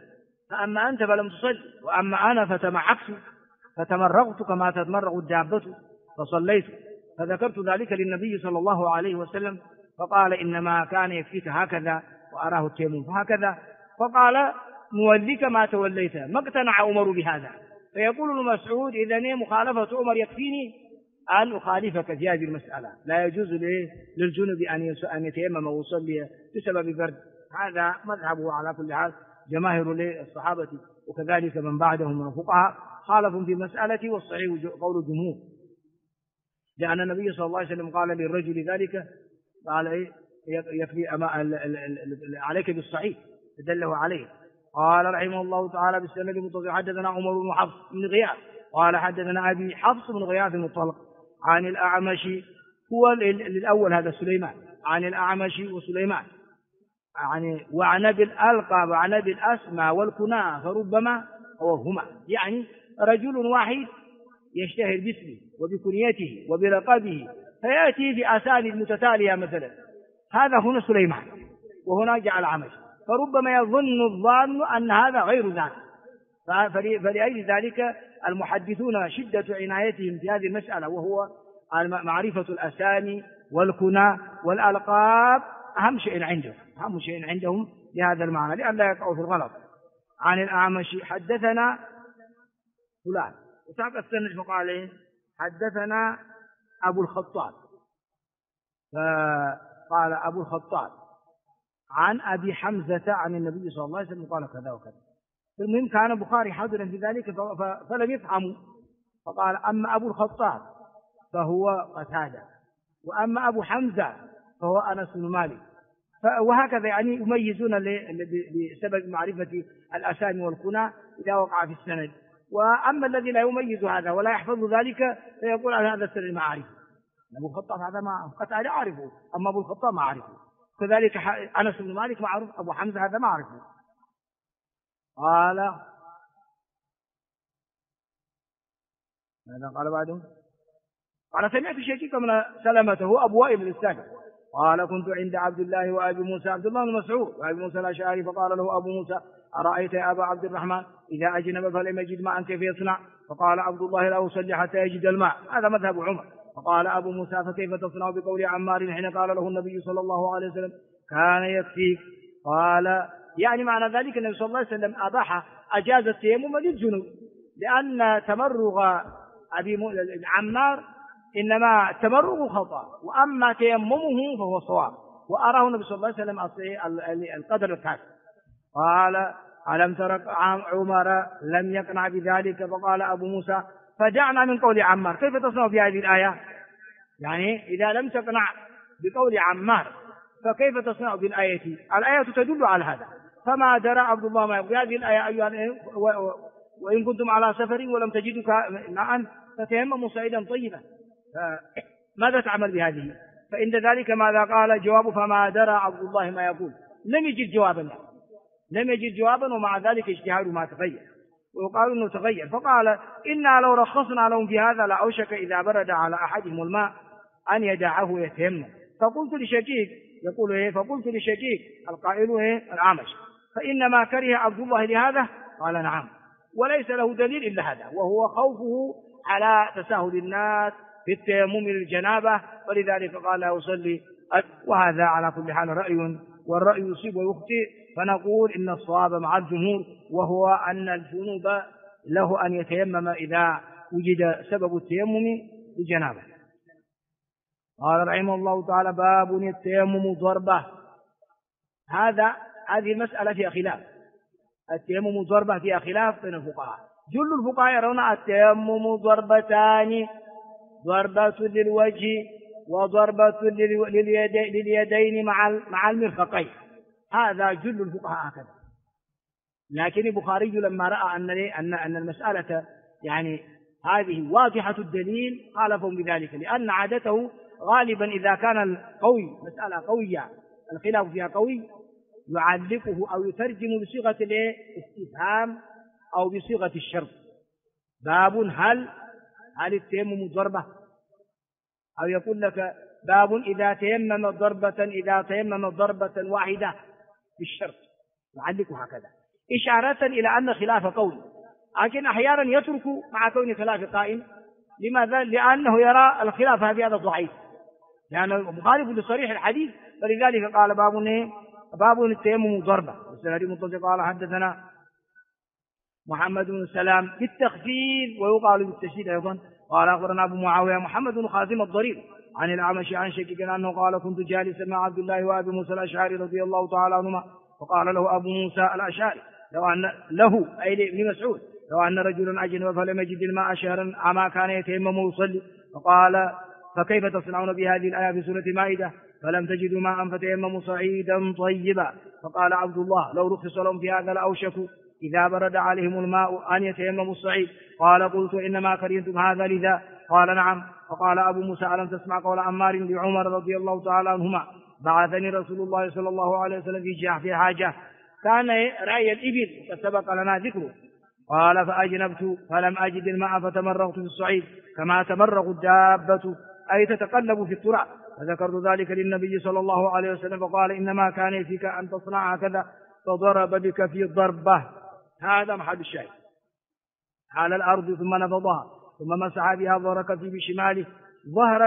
فأما أنت فلم تصلي، وأما أنا فتمرغت كما تتمرغ الدابة فصليت. فذكرت ذلك للنبي صلى الله عليه وسلم فقال إنما كان يكفيك هكذا، وأراه التيمم فهكذا. فقال نوليك ما توليت. ما اقتنع عمر بهذا. فيقول ابن مسعود إذا مخالفة عمر يكفيني أن أخالفك في هذه المسألة، لا يجوز للجنب أن يتيمم ويصلي بسبب برد. هذا مذهبه على كل حال جماهر للصحابة وكذلك من بعدهم من الفقهاء خالفوا في المسألة، والصحيح قول الجمهور، لأن النبي صلى الله عليه وسلم قال للرجل ذلك قال يكفي عليك بالصحيح فدله عليه. قال رحمه الله تعالى بالسند المتصل حدثنا عمر بن حفص بن غياث قال حدثنا أبي حفص بن غياث المطلق عن الأعمش، هو الأول هذا سليمان، عن الأعمش وسليمان يعني وعن أبي الألقاب وعن أبي الأسمى والكنى فربما وهما، يعني رجل واحد يشتهر باسمه وبكنيته وبلقبه فيأتي بأسانيد متتالية مثلا، هذا هنا سليمان وهنا جاء الأعمش، فربما يظن الظان أن هذا غير ذلك. فلأجل ذلك المحدثون شدة عنايتهم في هذه المسألة، وهو معرفة الأسامي والكنى والألقاب أهم شيء عندهم لهذا المعنى لئلا يقعوا في الغلط. عن الأعمش حدثنا فلان وساق السند فقال حدثنا أبو الخطاب، فقال أبو الخطاب عن أبي حمزة عن النبي صلى الله عليه وسلم قال كذا وكذا. المهم كان البخاري حاضرا في ذلك فلم يفهموا، فقال أما أبو الخطاب فهو قتادة، وأما أبو حمزة فهو أنس بن مالك، وهكذا يعني يميزون بسبب معرفة الأسامي والكنى إذا وقع في السند. وأما الذي لا يميز هذا ولا يحفظ ذلك فيقول عن هذا السند ما أعرفه، أبو الخطاب هذا ما قتادة أعرفه أما أبو الخطاب ما أعرفه، كذلك أنس بن مالك معروف، أبو حمزة هذا ما أعرفه. قال ماذا قال بعده؟ قال سمعت شقيق من سلمة هو أبو وائل الإسلامي قال كنت عند عبد الله وأبي موسى عبد الله بن مسعود وأبي موسى الأشعري فقال له أبو موسى أرأيت يا أبا عبد الرحمن إذا أجنب فلم يجد ماء كيف يصنع؟ فقال عبد الله لا أصلي حتى يجد الماء، هذا مذهب عمر. فقال أبو موسى فكيف تصنع بقول عمار حين قال له النبي صلى الله عليه وسلم كان يكفيك؟ قال يعني معنى ذلك النبي صلى الله عليه وسلم أجاز التيمم للجنوب، لأن تمرغ أبي عمار إنما تمرغ خطأ، وأما تيممه فهو صواب، وأراه النبي صلى الله عليه وسلم القدر الكافي. قال ألم ترك عمر لم يقنع بذلك؟ فقال أبو موسى فدعنا من قول عمار، كيف تصنع في هذه الآية؟ يعني إذا لم تقنع بقول عمار فكيف تصنع بالآية؟ الآية تدل على هذا. فما درى عبد الله ما يقول هذه الآية أيها وإن كنتم على سفر ولم تجدوا ماء فتيمموا صعيدا طيبا، ماذا تعمل بهذه؟ فإن ذلك ماذا قال؟ جواب فما درى عبد الله ما يقول، لم يجد جوابا ومع ذلك اجتهاد ما تغير، ويقال انه تغير. فقال إنا لو رخصنا لهم في هذا لأوشك إذا برد على أحدهم الماء أن يدعه يتيمم. فقلت لشقيق يقول فقلت لشقيق القائل الأعمش فإنما كره عبد الله لهذا؟ قال نعم، وليس له دليل إلا هذا، وهو خوفه على تساهل الناس في التيمم للجنابة، ولذلك قال لا أصلي. وهذا على كل حال رأي، والرأي يصيب ويخطئ، فنقول إن الصواب مع الجمهور، وهو أن الجنوب له أن يتيمم إذا وجد سبب التيمم للجنابة. قال رحمه الله تعالى باب التيمم ضربة. هذه المسألة فيها خلاف، التيمم ضربة فيها خلاف بين الفقهاء. جل الفقهاء يرون التيمم ضربتان، ضربة للوجه وضربة لليدين مع المرفقين، هذا جل الفقهاء هكذا. لكن البخاري لما رأى أن المسألة يعني هذه واضحة الدليل خالفهم بذلك، لأن عادته غالبا إذا كان القوي مسألة قوية الخلاف فيها قوي يعلقه أو يترجم بصيغة الاستفهام أو بصيغة الشرط. باب هل التيمم ضربة، أو يقول لك باب إذا تيمم ضربة واحدة بالشرط، يعلقه هكذا. إشارة إلى أن خلاف قول، لكن أحيانا يترك مع كون خلاف قائم. لماذا؟ لأنه يرى الخلاف في هذا ضعيف، لأنه مخالف لصريح الحديث، فلذلك قال باب التيمم ضربة. والسند متصل قال حدثنا محمد بن سلام بالتخفيف ويقال بالتشديد أيضا قال أخبرنا أبو معاوية محمد بن خازم الضرير عن الأعمش عن شقيق أنه قال كنت جالسا مع عبد الله وأبي موسى الأشعري رضي الله تعالى عنهما، فقال له أبو موسى الأشعري أي لابن مسعود لو أن رجلا أجنب فلم يجد الماء شهرا أما كان يتيمم ويصلي، فقال فكيف تصنعون بهذه الآية في سورة مائدة فلم تجدوا ماء فتيمموا صعيدا طيبا؟ فقال عبد الله لو رخص لهم في هذا لأوشكوا إذا برد عليهم الماء أن يتيمموا الصعيد. قال قلت إنما كرهتم هذا لذا؟ قال نعم. فقال أبو موسى ألم تسمع قول عمار لعمر رضي الله تعالى عنهما بعثني رسول الله صلى الله عليه وسلم في حاجة كان رأي الإبل قد سبق لنا ذكره، قال فأجنبت فلم أجد الماء فتمرغت في الصعيد كما تمرغ الدابة أي تتقلب في التراب، فذكرت ذلك للنبي صلى الله عليه وسلم فقال إنما كان يكفيك أن تصنع كذا، فضرب بك في ضربة. هذا محل الشاهد. على الأرض ثم نفضها ثم مسح بها ظهر كفيه بشماله، ظهر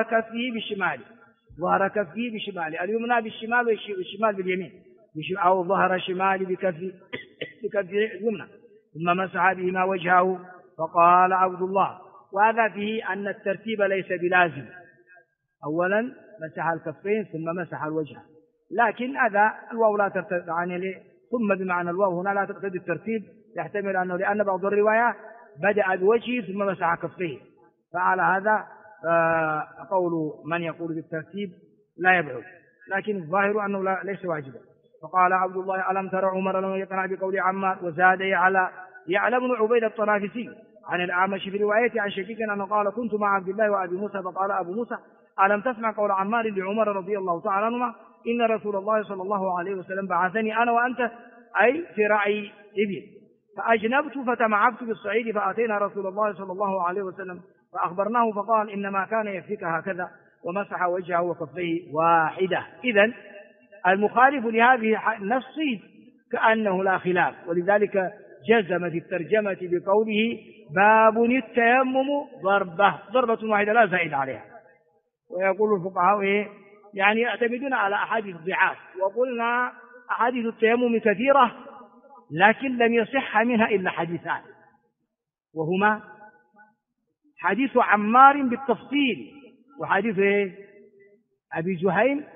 كفيه بشماله اليمنى بالشمال والشمال باليمين، أو ظهر شمالي بكفه اليمنى، ثم مسح بهما وجهه. فقال عبد الله وهذا فيه أن الترتيب ليس بلازم، أولا مسح الكفين ثم مسح الوجه، لكن هذا الواو لا ترتد عني ثم بمعنى الواو هنا لا تقتضي الترتيب، يحتمل أنه لأن بعض الروايات بدأ بوجهه ثم مسح كفيه، فعلى هذا قول من يقول بالترتيب لا يبعد، لكن الظاهر أنه ليس واجبا. فقال عبد الله ألم تر عمر لم يقنع بقول عمار؟ وزاد يعلى بن عبيد الطرافسي عن الأعمش في روايته عن شقيق أنه قال كنت مع عبد الله وأبي موسى، فقال أبو موسى ألم تسمع قول عمار لعمر رضي الله تعالى عنهما إن رسول الله صلى الله عليه وسلم بعثني أنا وأنت أي في رعي إبل، فأجنبت فتمعبت بالصعيد فأتينا رسول الله صلى الله عليه وسلم فأخبرناه فقال إنما كان يكفيك هكذا، ومسح وجهه وكفيه واحدة. إذن المخالف لهذه النص كأنه لا خلاف، ولذلك جزم في الترجمة بقوله باب التيمم ضربة واحدة لا زائد عليها. ويقول الفقهاء يعني يعتمدون على أحاديث الضعاف، وقلنا أحاديث التيمم كثيرة لكن لم يصح منها إلا حديثان، وهما حديث عمار بالتفصيل وحديث أبي جهيم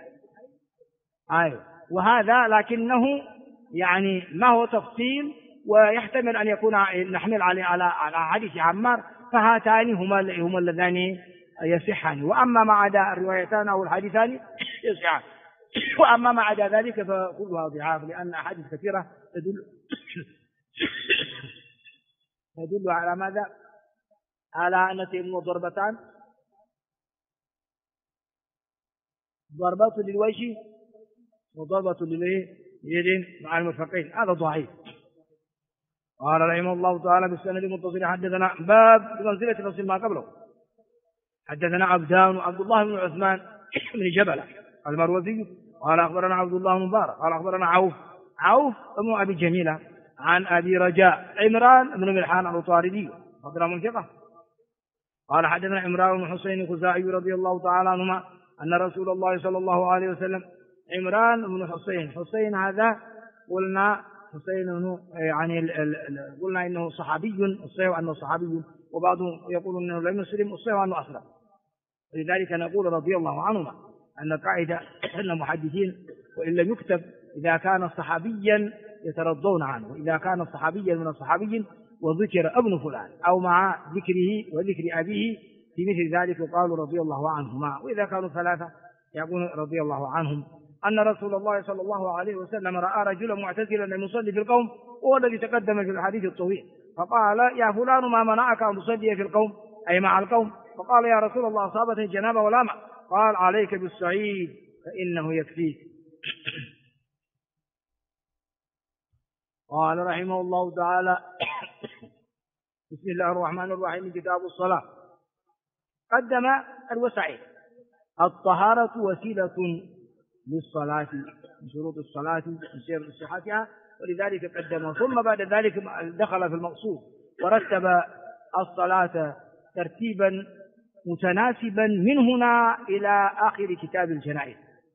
وهذا لكنه يعني ما هو تفصيل، ويحتمل أن يكون نحمل على حديث عمار، فهاتان هما اللذان يصحان، وأما ما عدا الروايتان أو الحديثان يصحان، وأما ما عدا ذلك فكلها ضعاف، لأن أحاديث كثيرة تدل على ماذا؟ على أن تيمم ضربتان، ضربة للوجه وضربة لليدين مع المرفقين، هذا ضعيف. قال رحمه الله تعالى بالسند المتصل حدثنا باب بمنزلة فصل ما قبله. حدثنا عبدان وعبد الله بن عثمان بن جبلة المروزي قال أخبرنا عبد الله مبارك قال أخبرنا عوف بن أبي جميلة عن أبي رجاء عمران بن ملحان العطاردي مكرم ثقة قال حدثنا عمران بن حسين الخزاعي رضي الله تعالى عنهما أن رسول الله صلى الله عليه وسلم عمران بن حسين هذا قلنا حسين يعني قلنا إنه صحابي، الصحيح أنه صحابي، وبعضهم يقول إنه لم يسلم، الصحيح أنه أسلم، لذلك نقول رضي الله عنهما أن قاعدة أن المحدثين وإن لم يكتب إذا كان صحابيا يترضون عنه، إذا كان صحابيا من الصحابي وذكر ابن فلان أو مع ذكره وذكر أبيه في مثل ذلك وقالوا رضي الله عنهما، وإذا كانوا ثلاثة يقول رضي الله عنهم. أن رسول الله صلى الله عليه وسلم رأى رجلا معتزلا لم يصلي في القوم، وهو الذي تقدم في الحديث الطويل، فقال يا فلان ما منعك أن تصلي في القوم أي مع القوم؟ فقال يا رسول الله أصابتني الجنابة ولا ماء. قال عليك بالصعيد فإنه يكفيك. قال رحمه الله تعالى بسم الله الرحمن الرحيم كتاب الصلاة. قدم الوسائل. الطهارة وسيلة للصلاة من شروط الصلاة من شروط صحتها، ولذلك قدمه. ثم بعد ذلك دخل في المقصود ورتب الصلاة ترتيبا متناسبا من هنا إلى آخر كتاب الجنائز،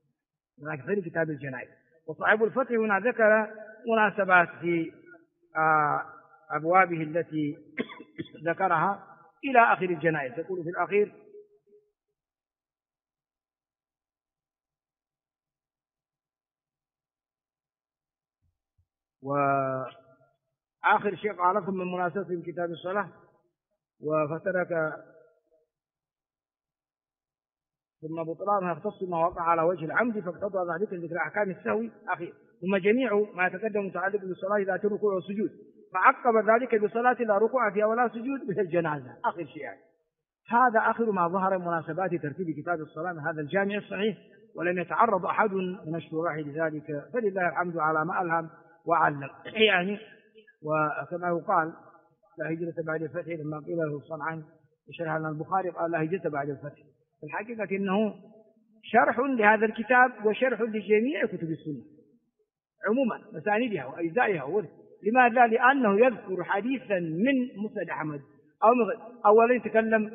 وصاحب الفتح هنا ذكر مناسبات في أبوابه التي ذكرها إلى آخر الجنائز. يقول في الأخير: وآخر شيء قال لكم من مناسبة في كتاب الصلاة وفترك ثم بطلانها يختص ما وقع على وجه العمد فاقتضى ذلك ذكر أحكام السهو أخير، ثم جميع ما يتقدم متعلق بالصلاة ذات الركوع والسجود، فعقب ذلك بصلاة لا ركوع فيها ولا سجود مثل الجنازة آخر شيء. هذا آخر ما ظهر مناسبات ترتيب كتاب الصلاة من هذا الجامع الصحيح، ولم يتعرض أحد من الشراح لذلك، فلله الحمد على ما ألهم وعلم. يعني وكما يقال لا هجرة بعد الفتح، لما قيل له صنعان شرح لنا البخاري قال لا هجرة بعد الفتح. في الحقيقة إنه شرح لهذا الكتاب وشرح لجميع كتب السنة عموما مساندها وأجزائها. لماذا؟ لأنه يذكر حديثا من مسند أحمد أولا يتكلم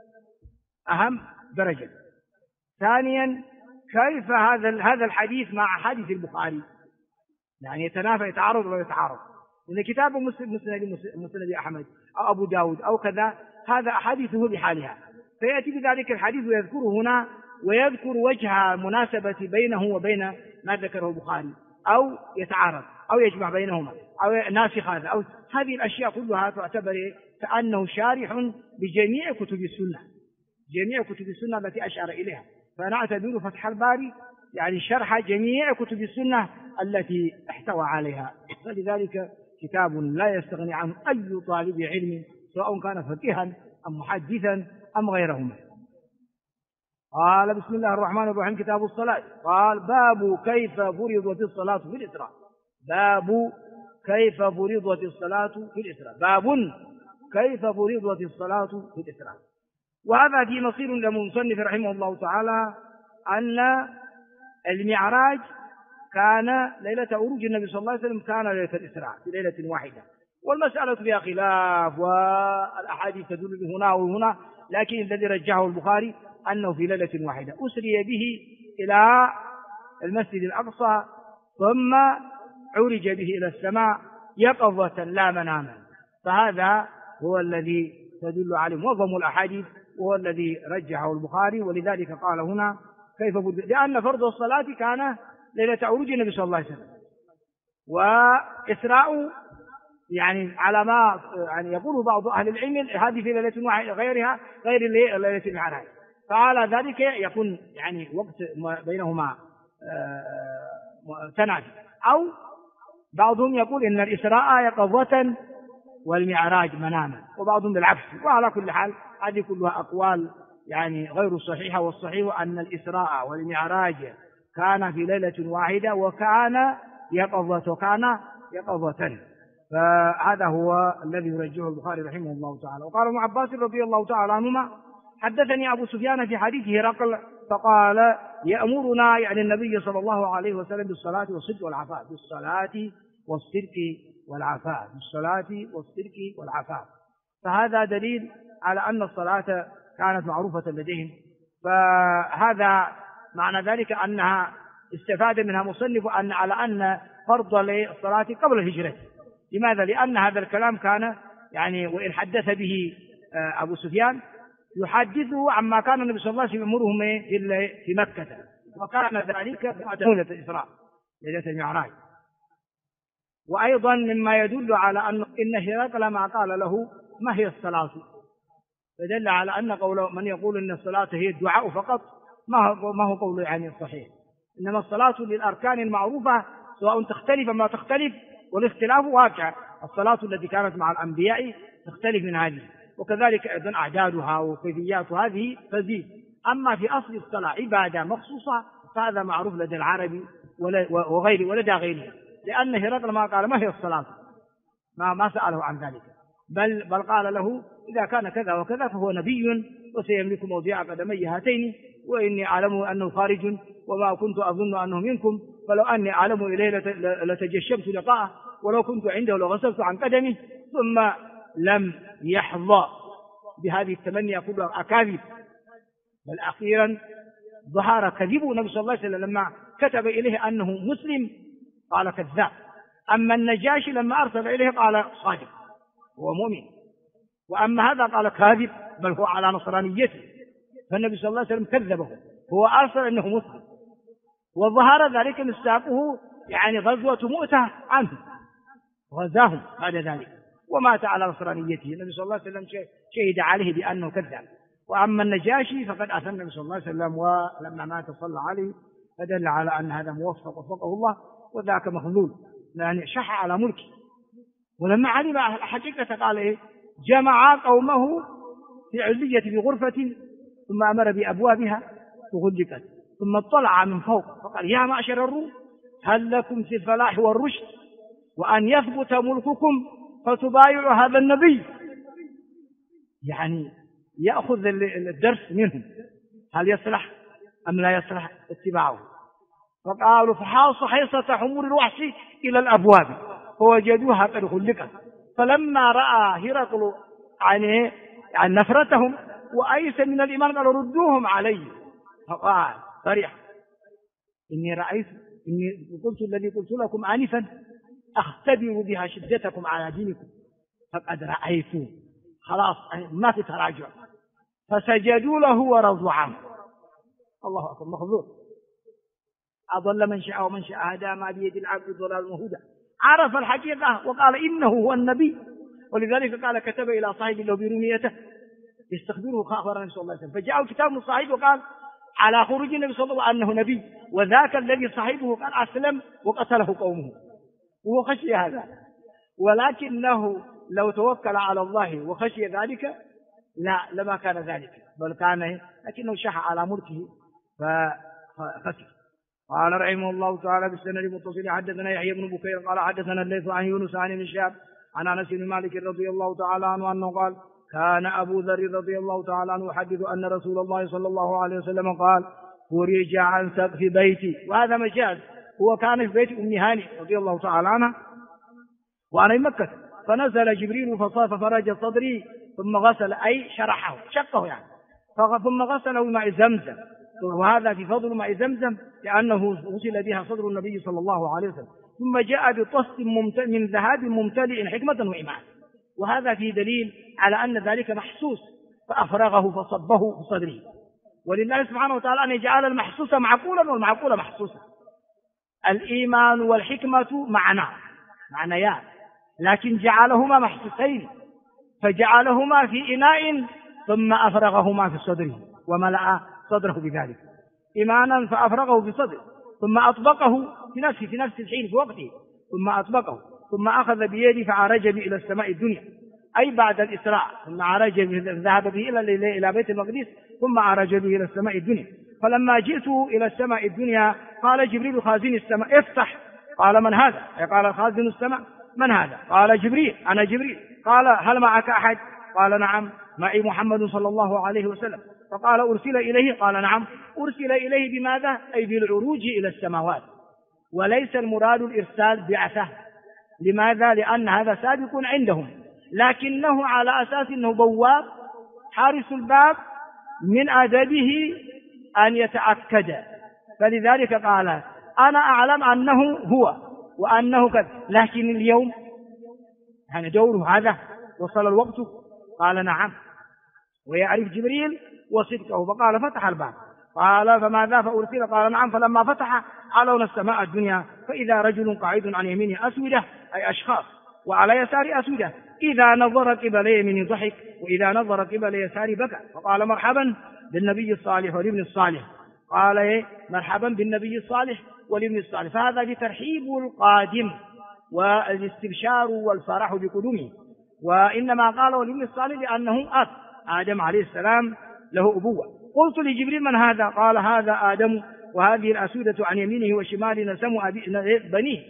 أهم درجة، ثانيا كيف هذا الحديث مع حديث البخاري، يعني يتنافى يتعارض ولا يتعارض. إن كتاب مسند أحمد أو أبو داود أو كذا هذا أحاديثه بحالها، فيأتي بذلك الحديث ويذكره هنا ويذكر وجه مناسبة بينه وبين ما ذكره البخاري، أو يتعارض أو يجمع بينهما أو ناسخ هذا أو هذه الأشياء كلها تعتبر كأنه شارح بجميع كتب السنة، جميع كتب السنة التي أشار إليها، فنعتبر فتح الباري يعني شرح جميع كتب السنة التي احتوى عليها. فلذلك كتاب لا يستغني عنه أي طالب علم سواء كان فقيها أم محدثا أم غيرهما. قال: بسم الله الرحمن الرحيم. كتاب الصلاة. قال: باب كيف فرضت الصلاة في الإسراء. باب كيف فرضت الصلاة في الإسراء. باب كيف فرضت الصلاة في الإسراء. وهذا في مصير للمصنف رحمه الله تعالى أن المعراج كان ليلة عروج النبي صلى الله عليه وسلم كان ليلة الإسراء في ليلة واحدة، والمسألة فيها خلاف والأحاديث تدل هنا وهنا، لكن الذي رجحه البخاري أنه في ليلة واحدة أسري به إلى المسجد الأقصى ثم عرج به إلى السماء يقظة لا مناما، فهذا هو الذي تدل عليه معظم الأحاديث وهو الذي رجحه البخاري. ولذلك قال هنا كيف فرض، لأن فرض الصلاة كان ليلة عروج النبي صلى الله عليه وسلم، وإسراء يعني على ما يعني يقول بعض أهل العلم هذه في ليلة واحدة غيرها غير ليلة المعراج، فعلى ذلك يكون يعني وقت بينهما تنافي. أو بعضهم يقول إن الإسراء يقظة والمعراج مناما، وبعضهم بالعكس. وعلى كل حال هذه كلها أقوال يعني غير صحيحة، والصحيح أن الإسراء والمعراج كان في ليلة واحدة وكان يقظة. فهذا هو الذي يرجحه البخاري رحمه الله تعالى. وقال ابن عباس رضي الله تعالى عنهما: حدثني أبو سفيان في حديث هرقل فقال: يأمرنا يعني النبي صلى الله عليه وسلم بالصلاة والصدق والعفاف، بالصلاة والصدق والعفاف، بالصلاة والصدق والعفاف. فهذا دليل على أن الصلاة كانت معروفة لديهم، فهذا معنى ذلك أنها استفاد منها مصنف أن على أن فرض الصلاة قبل الهجرة. لماذا؟ لأن هذا الكلام كان يعني وإن حدث به أبو سفيان يحدثه عما كان النبي صلى الله عليه وسلم يأمرهم في مكة، وكان ذلك ليلة الإسراء ليلة المعراج. وأيضا مما يدل على إن هرقل ما قال له ما هي الصلاة، فدل على أن قول من يقول إن الصلاة هي الدعاء فقط ما هو قول يعني الصحيح، إنما الصلاة للأركان المعروفة سواء تختلف ما تختلف، والاختلاف واقع. الصلاة التي كانت مع الأنبياء تختلف من هذه، وكذلك أيضا أعدادها وكيفيات هذه تزيد. أما في أصل الصلاة عبادة مخصوصة فهذا معروف لدى العربي وغيره ولدى غيره، لأن هرقل ما قال ما هي الصلاة ما سأله عن ذلك، بل قال له إذا كان كذا وكذا فهو نبي وسيملك موضع قدمي هاتين، وإني أعلم أنه خارج وما كنت أظن أنه منكم، فلو أني أعلم إليه لتجشمت لقاءه، ولو كنت عنده لغسلت عن قدمه. ثم لم يحظى بهذه التمنية كلها أكاذيب، بل أخيرا ظهر كذب النبي صلى الله عليه وسلم لما كتب إليه أنه مسلم قال كذاب. أما النجاشي لما أرسل إليه قال صادق هو مؤمن، وأما هذا قال كاذب بل هو على نصرانيته. فالنبي صلى الله عليه وسلم كذبه، هو أرسل أنه مسلم، وظهر ذلك مصداقه يعني غزوة مؤتة عنه، غزاهم بعد ذلك ومات على نصرانيته. النبي صلى الله عليه وسلم شهد عليه بأنه كذب. وأما النجاشي فقد أتى النبي صلى الله عليه وسلم ولما مات صلى عليه، فدل على أن هذا موفق وفقه الله، وذاك مخذول يعني شح على ملكه. ولما علم حقيقة قال إيه؟ جمع قومه في علية بغرفة ثم أمر بأبوابها فغلقت، ثم اطلع من فوق فقال يا معشر الروم هل لكم في الفلاح والرشد وأن يثبت ملككم فتبايعوا هذا النبي؟ يعني يأخذ الدرس منهم، هل يصلح أم لا يصلح اتباعه. فقالوا فحاص حيصة حمور الوحش إلى الأبواب فوجدوها قد غلقت. فلما رأى هرقل عن نفرتهم وأيس من الإيمان قالوا ردوهم علي. فقال فرح إني قلت الذي قلت لكم آنفا أختبر بها شدتكم على دينكم فقد رأيتم خلاص ما في تراجع. فسجدوا له ورضوا عنه. الله أكبر، مخذول. أضل من شاء ومن شاء هدى، ما بيد العبد ضلال وهدى. عرف الحقيقة وقال إنه هو النبي، ولذلك قال كتب إلى صاحب له برميته يستخبره خبر النبي صلى الله عليه وسلم، فجاء كتاب من صاحبه وقال على خروج النبي صلى الله عليه وسلم أنه نبي، وذاك الذي صاحبه قال أسلم وقتله قومه وهو خشي هذا. ولكنه لو توكل على الله وخشي ذلك لا لما كان ذلك، بل كان لكنه شح على ملكه فخسر. قال رحمه الله تعالى بالسند المتصل حدثنا يحيى بن بكير قال حدثنا الليث عن يونس عن ابن شهاب عن انس بن مالك رضي الله تعالى عنه انه قال كان ابو ذر رضي الله تعالى عنه يحدث ان رسول الله صلى الله عليه وسلم قال فرج عن سقف بيتي، وهذا مجاز، هو كان في بيت ام هاني رضي الله تعالى عنها وانا في مكه، فنزل جبريل فصاف فرج صدري ثم غسل أي شرحه شقه يعني، ثم غسله بماء زمزم، وهذا في فضل ماء زمزم لأنه غسل بها صدر النبي صلى الله عليه وسلم. ثم جاء بطست من ذهب ممتلئ حكمة وإيمان، وهذا فيه دليل على أن ذلك محسوس، فأفرغه فصبه في صدره. ولله سبحانه وتعالى أن يجعل المحسوس معقولا والمعقول محسوسا. الإيمان والحكمة معنيان، لكن جعلهما محسوسين، فجعلهما في إناء ثم أفرغهما في صدره وملأ صدره بذلك إيمانا، فأفرغه في صدره ثم أطبقه في نفس الحين في وقته، ثم أطبقه ثم أخذ بيدي فعرج به إلى السماء الدنيا، أي بعد الإسراء، ثم عرج به ذهب به إلى بيت المقدس ثم عرج به إلى السماء الدنيا. فلما جئت إلى السماء الدنيا قال جبريل خازن السماء افتح. قال من هذا؟ قال خازن السماء. من هذا؟ قال جبريل. أنا جبريل. قال هل معك أحد؟ قال نعم معي محمد صلى الله عليه وسلم. فقال أرسل إليه؟ قال نعم أرسل إليه. بماذا؟ أي بالعروج إلى السماوات، وليس المراد الإرسال بعثة. لماذا؟ لأن هذا سابق عندهم، لكنه على أساس أنه بواب حارس الباب من أدبه أن يتأكد، فلذلك قال أنا أعلم أنه هو وأنه كذا، لكن اليوم يعني دوره هذا وصل الوقت. قال نعم، ويعرف جبريل وصدقه، فقال فتح الباب. قال فماذا؟ فأرسل. قال نعم. فلما فتح علونا السماء الدنيا فإذا رجل قاعد عن يمينه أسودة، أي أشخاص، وعلى يسار أسودة، إذا نظر قبل يمينه ضحك وإذا نظر قبل يسار بكى. فقال مرحبا بالنبي الصالح والابن الصالح. قال إيه؟ مرحبا بالنبي الصالح والابن الصالح. فهذا لترحيب القادم والاستبشار والفرح بقدومه. وإنما قال والابن الصالح لأنه أب آدم عليه السلام له أبوة. قلت لجبريل من هذا؟ قال هذا آدم، وهذه الأسودة عن يمينه وشماله نسم بنيه،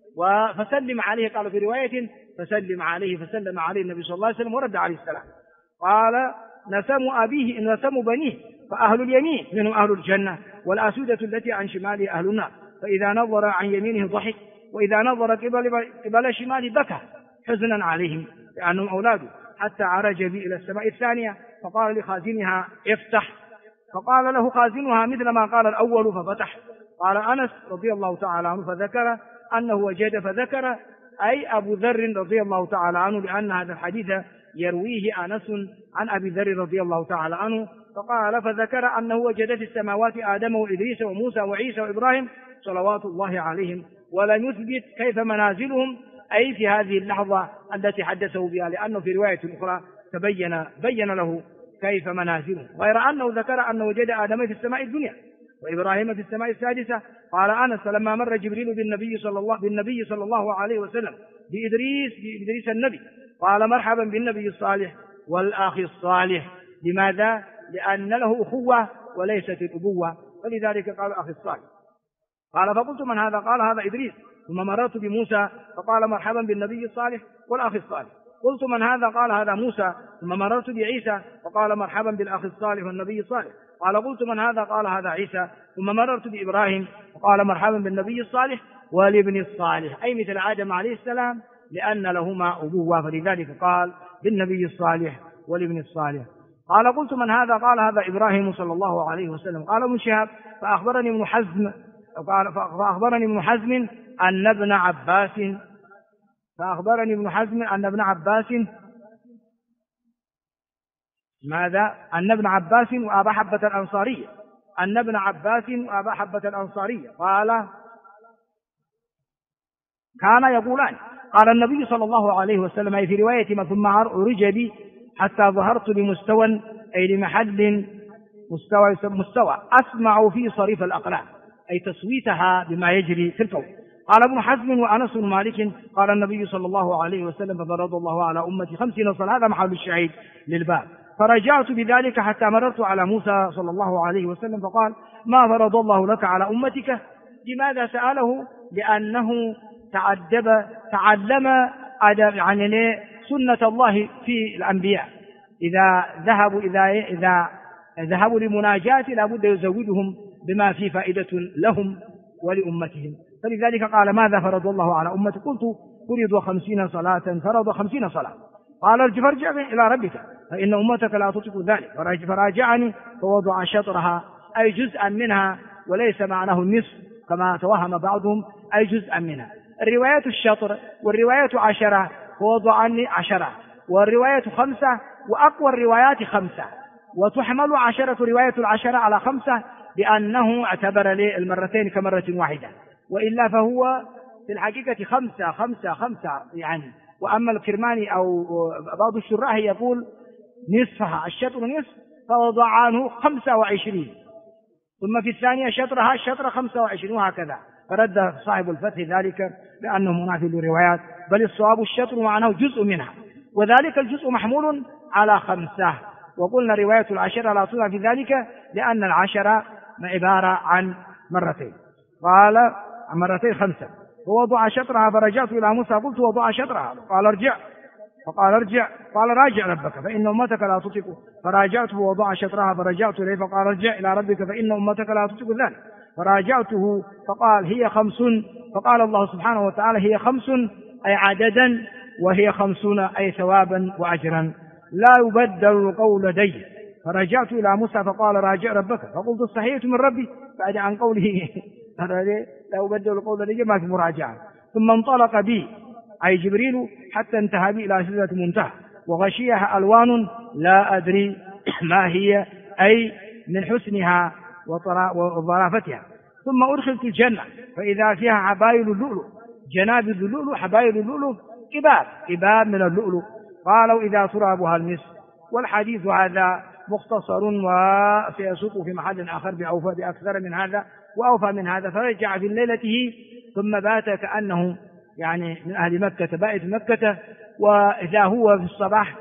فسلم عليه. قال في رواية فسلم عليه، فسلم عليه النبي صلى الله عليه وسلم ورد عليه السلام. قال نسم أبيه نسم بنيه، فأهل اليمين منهم أهل الجنة، والأسودة التي عن شماله أهل النار. فإذا نظر عن يمينه ضحك، وإذا نظر قبل شماله بكى حزنا عليهم لأنهم أولاده، حتى عرج بي إلى السماء الثانية فقال لخازنها افتح، فقال له خازنها مثل ما قال الأول ففتح. قال أنس رضي الله تعالى عنه فذكر أنه وجد، فذكر أي أبو ذر رضي الله تعالى عنه، لأن هذا الحديث يرويه أنس عن أبي ذر رضي الله تعالى عنه، فقال فذكر أنه وجد في السماوات آدم وإدريس وموسى وعيسى وإبراهيم صلوات الله عليهم، ولم يثبت كيف منازلهم أي في هذه اللحظة التي حدثه بها، لأنه في رواية أخرى بين له كيف منازلهم، غير أنه ذكر أنه وجد آدم في السماء الدنيا وإبراهيم في السماء السادسة. قال أنس فلما مر جبريل بالنبي صلى الله عليه وسلم بإدريس النبي قال مرحبا بالنبي الصالح والأخ الصالح. لماذا؟ لأن له أخوة وليست الأبوة، فلذلك قال الأخ الصالح. قال فقلت من هذا؟ قال هذا إدريس. ثم مررت بموسى فقال مرحبا بالنبي الصالح والأخ الصالح. قلت من هذا؟ قال هذا موسى. ثم مررت بعيسى فقال مرحبا بالأخ الصالح والنبي الصالح. قال قلت من هذا؟ قال هذا عيسى. ثم مررت بإبراهيم فقال مرحبا بالنبي الصالح والابن الصالح، أي مثل آدم عليه السلام، لأن لهما أبوة، فلذلك قال بالنبي الصالح والابن الصالح. قال قلت من هذا؟ قال هذا إبراهيم صلى الله عليه وسلم. قال ابن شهاب فأخبرني ابن حزم أن ابن عباس ماذا؟ أن ابن عباس وأبا حبة الأنصارية قال كان يقولان قال النبي صلى الله عليه وسلم أي في رواية ما ثم عرج بي حتى ظهرت لمستوى أي لمحل مستوى أسمع في صريف الأقلام أي تصويتها بما يجري في الكون. قال ابن حزم وأنس بن مالك قال النبي صلى الله عليه وسلم ففرض الله على أمتي 50 صلاة، هذا محل الشهيد للباب. فرجعت بذلك حتى مررت على موسى صلى الله عليه وسلم فقال ما فرض الله لك على أمتك؟ لماذا سأله؟ لأنه تعلم يعني سنة الله في الأنبياء، إذا ذهبوا لمناجاة لابد يزودهم بما فيه فائدة لهم ولأمتهم، فلذلك قال ماذا فرض الله على أمتك؟ قلت فرض 50 صلاة، فرض 50 صلاة. قال ارجع إلى ربك فإن أمتك لا تطيق ذلك. فراجعني فوضع شطرها أي جزءا منها، وليس معناه النصف كما توهم بعضهم، أي جزءا منها. الرواية الشطر والرواية 10 فوضعني 10، والرواية 5 وأقوى الروايات 5، وتحمل 10 رواية 10 على 5 بأنه اعتبر المرتين كمرة واحدة، وإلا فهو في الحقيقة 5 يعني. وأما الكرماني أو بعض الشراح يقول نصفها، الشطر نصف، فوضع عنه 25، ثم في الثانية شطرها الشطر 25 وهكذا، فرد صاحب الفتح ذلك لأنه منافي للروايات، بل الصواب الشطر معناه جزء منها، وذلك الجزء محمول على 5. وقلنا رواية 10 لا تصنع في ذلك لأن 10 عبارة عن مرتين، قال عن مرتين 5. ووضع شطرها فرجعت إلى موسى قلت وضع شطرها، قال ارجع، فقال ارجع، قال راجع ربك فإن أمتك لا تطيق. فراجعته ووضع شطرها فرجعت إليه فقال ارجع إلى ربك فإن أمتك لا تطيق ذلك. فراجعته فقال هي 5، فقال الله سبحانه وتعالى هي 5 أي عددا، وهي 50 أي ثوابا وأجرا، لا يبدل القول لدي. فرجعت إلى موسى فقال راجع ربك، فقلت الصحيح من ربي بعد عن قوله لا يبدل القول لدي ما في مراجعة. ثم انطلق بي أي جبريل حتى انتهى بي إلى سدرة منتهى وغشيها ألوان لا أدري ما هي، أي من حسنها وظرافتها. ثم أدخلت الجنة فإذا فيها حبايل اللؤلؤ، جناب اللؤلؤ، حبايل اللؤلؤ، كباب من اللؤلؤ، قالوا إذا ترابها المسك. والحديث هذا مختصر وسيسوق في محل آخر بأكثر من هذا وأوفى من هذا. فرجع في ليلته ثم بات كأنه يعني من أهل مكة، بائت مكة، وإذا هو في الصباح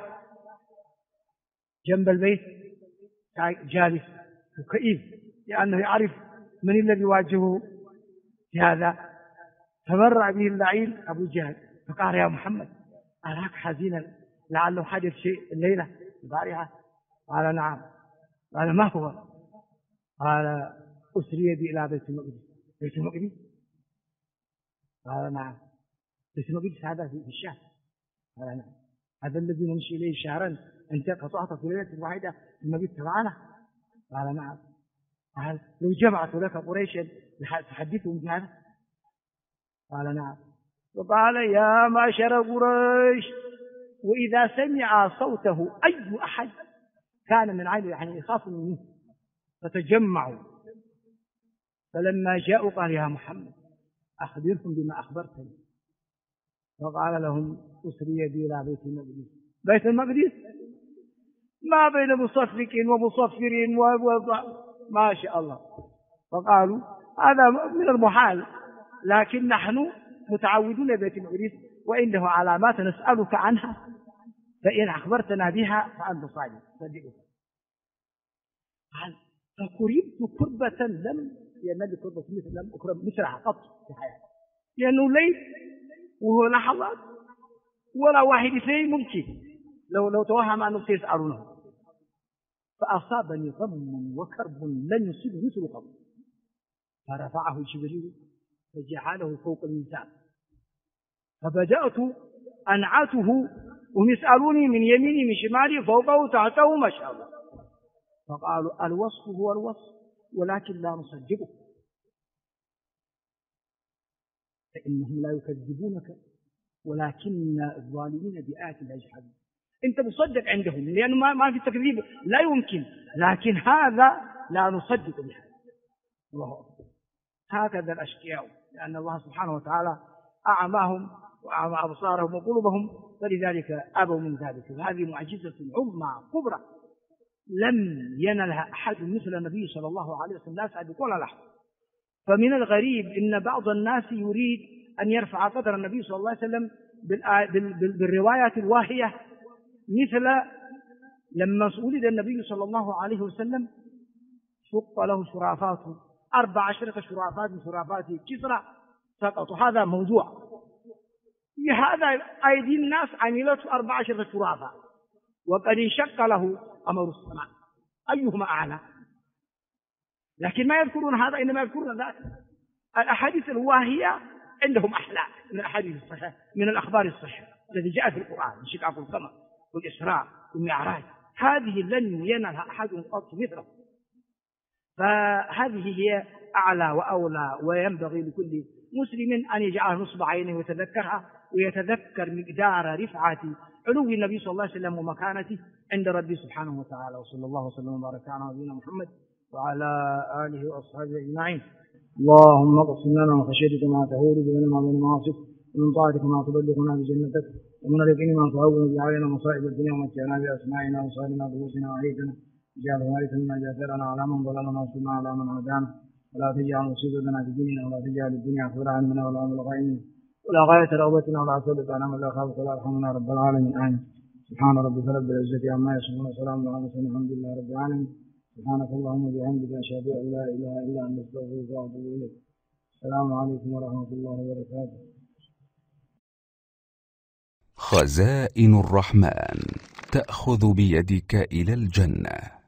جنب البيت جالس وكئيب لأنه يعرف من الذي يواجهه في هذا. فمر به اللعين أبو جهل فقال يا محمد أراك حزينا لعله حدث شيء الليلة البارحة؟ قال نعم. قال ما هو؟ قال أسري بي إلى بيت المقدس. قال نعم. بيت المقدس هذا في الشام؟ قال نعم. هذا الذي نمشي إليه شهرا أنت قطعت في ليلة واحدة المقدس تبعنا؟ قال نعم. قال لو جمعت لك قريشا تحدثهم بهذا؟ قال نعم. وقال يا معشر قريش وإذا سمع صوته أي أحد كان من عين يعني يخاف منه فتجمعوا. فلما جاءوا قال يا محمد أخبركم بما أخبرتني. فقال لهم أسري بي إلى بيت المقدس. بيت المقدس ما بين مصفق ومصفر ما شاء الله. فقالوا هذا من المحال، لكن نحن متعودون ببيت المقدس وإنه علامات نسألك عنها، فإن أخبرتنا بها فأنت صادق صدقك. قال فكربت كربة لم ينال كربة لم أكرم مثلها قط في حياتي، لأنه ليل وهو لحظات ولا واحد اثنين ممكن لو توهم أنه سيسألونه. فأصابني غم وكرب لن يصيب مثل قبل، فرفعه جبريل فجعله فوق الميزان، فبدأت أنعته وهم يسألوني من يميني من شمالي فوقه تحته ما شاء الله. فقالوا الوصف هو الوصف ولكن لا نصدقه، فإنهم لا يكذبونك ولكن الظالمين بآيات الله يجحدون. أنت مصدق عندهم لأنه ما في تكذيب لا يمكن، لكن هذا لا نصدق به. الله أكبر. هكذا الأشقياء، لأن الله سبحانه وتعالى أعماهم وأعمى أبصارهم وقلوبهم، فلذلك أبوا من ذلك. هذه معجزة عظمى كبرى لم ينلها أحد مثل النبي صلى الله عليه وسلم، لا سابق ولا لاحق. فمن الغريب أن بعض الناس يريد أن يرفع قدر النبي صلى الله عليه وسلم بالروايات الواهية، مثل لما ولد النبي صلى الله عليه وسلم شق له شرافاته 14 شرافات من شرافات كسرى سقطوا. هذا موضوع لهذا أيدي الناس عملت 14 شرافة، وقد انشق له أمر السماء أيهما أعلى. لكن ما يذكرون هذا، إنما يذكرون ذات الأحاديث الواهية عندهم أحلى من الأحاديث الصحيحة، من الأخبار الصحيحة الذي جاء في القرآن، انشقاق القمر والإسراء والمعراج. هذه لن ينلها أحد قط مثله، فهذه هي أعلى وأولى، وينبغي لكل مسلم أن يجعل نصب عينه ويتذكرها، ويتذكر مقدار رفعة علو النبي صلى الله عليه وسلم ومكانته عند ربي سبحانه وتعالى. وصلى الله وسلم وبارك على نبينا محمد وعلى آله وأصحابه أجمعين. اللهم اقسم لنا من خشيتك ما تهول بين ما بين معاصيك، ومن طاعتك ما تبلغنا بجنتك، ومن اليقين ما تهون به علينا مصائب الدنيا، ومتعنا بأسماعنا وأبصارنا وقوتنا وحياتنا، اجعل وارث منا جاثرنا على من ظلمنا وانصرنا على من عادانا، ولا تجعل مصيبتنا في ديننا، ولا تجعل الدنيا أكبر همنا ولا مبلغ علمنا ولا غاية رغبتنا ولا سلط على من لا خافك ولا يرحمنا رب العالمين. آمين. سبحان ربك رب العزة عما يصفون وسلام على المرسلين الحمد لله رب العالمين. سبحانك اللهم وبحمدك أشهد أن لا إله إلا أنت أستغفرك وأتوب إليك. السلام عليكم ورحمة الله وبركاته. خزائن الرحمن تأخذ بيدك إلى الجنة.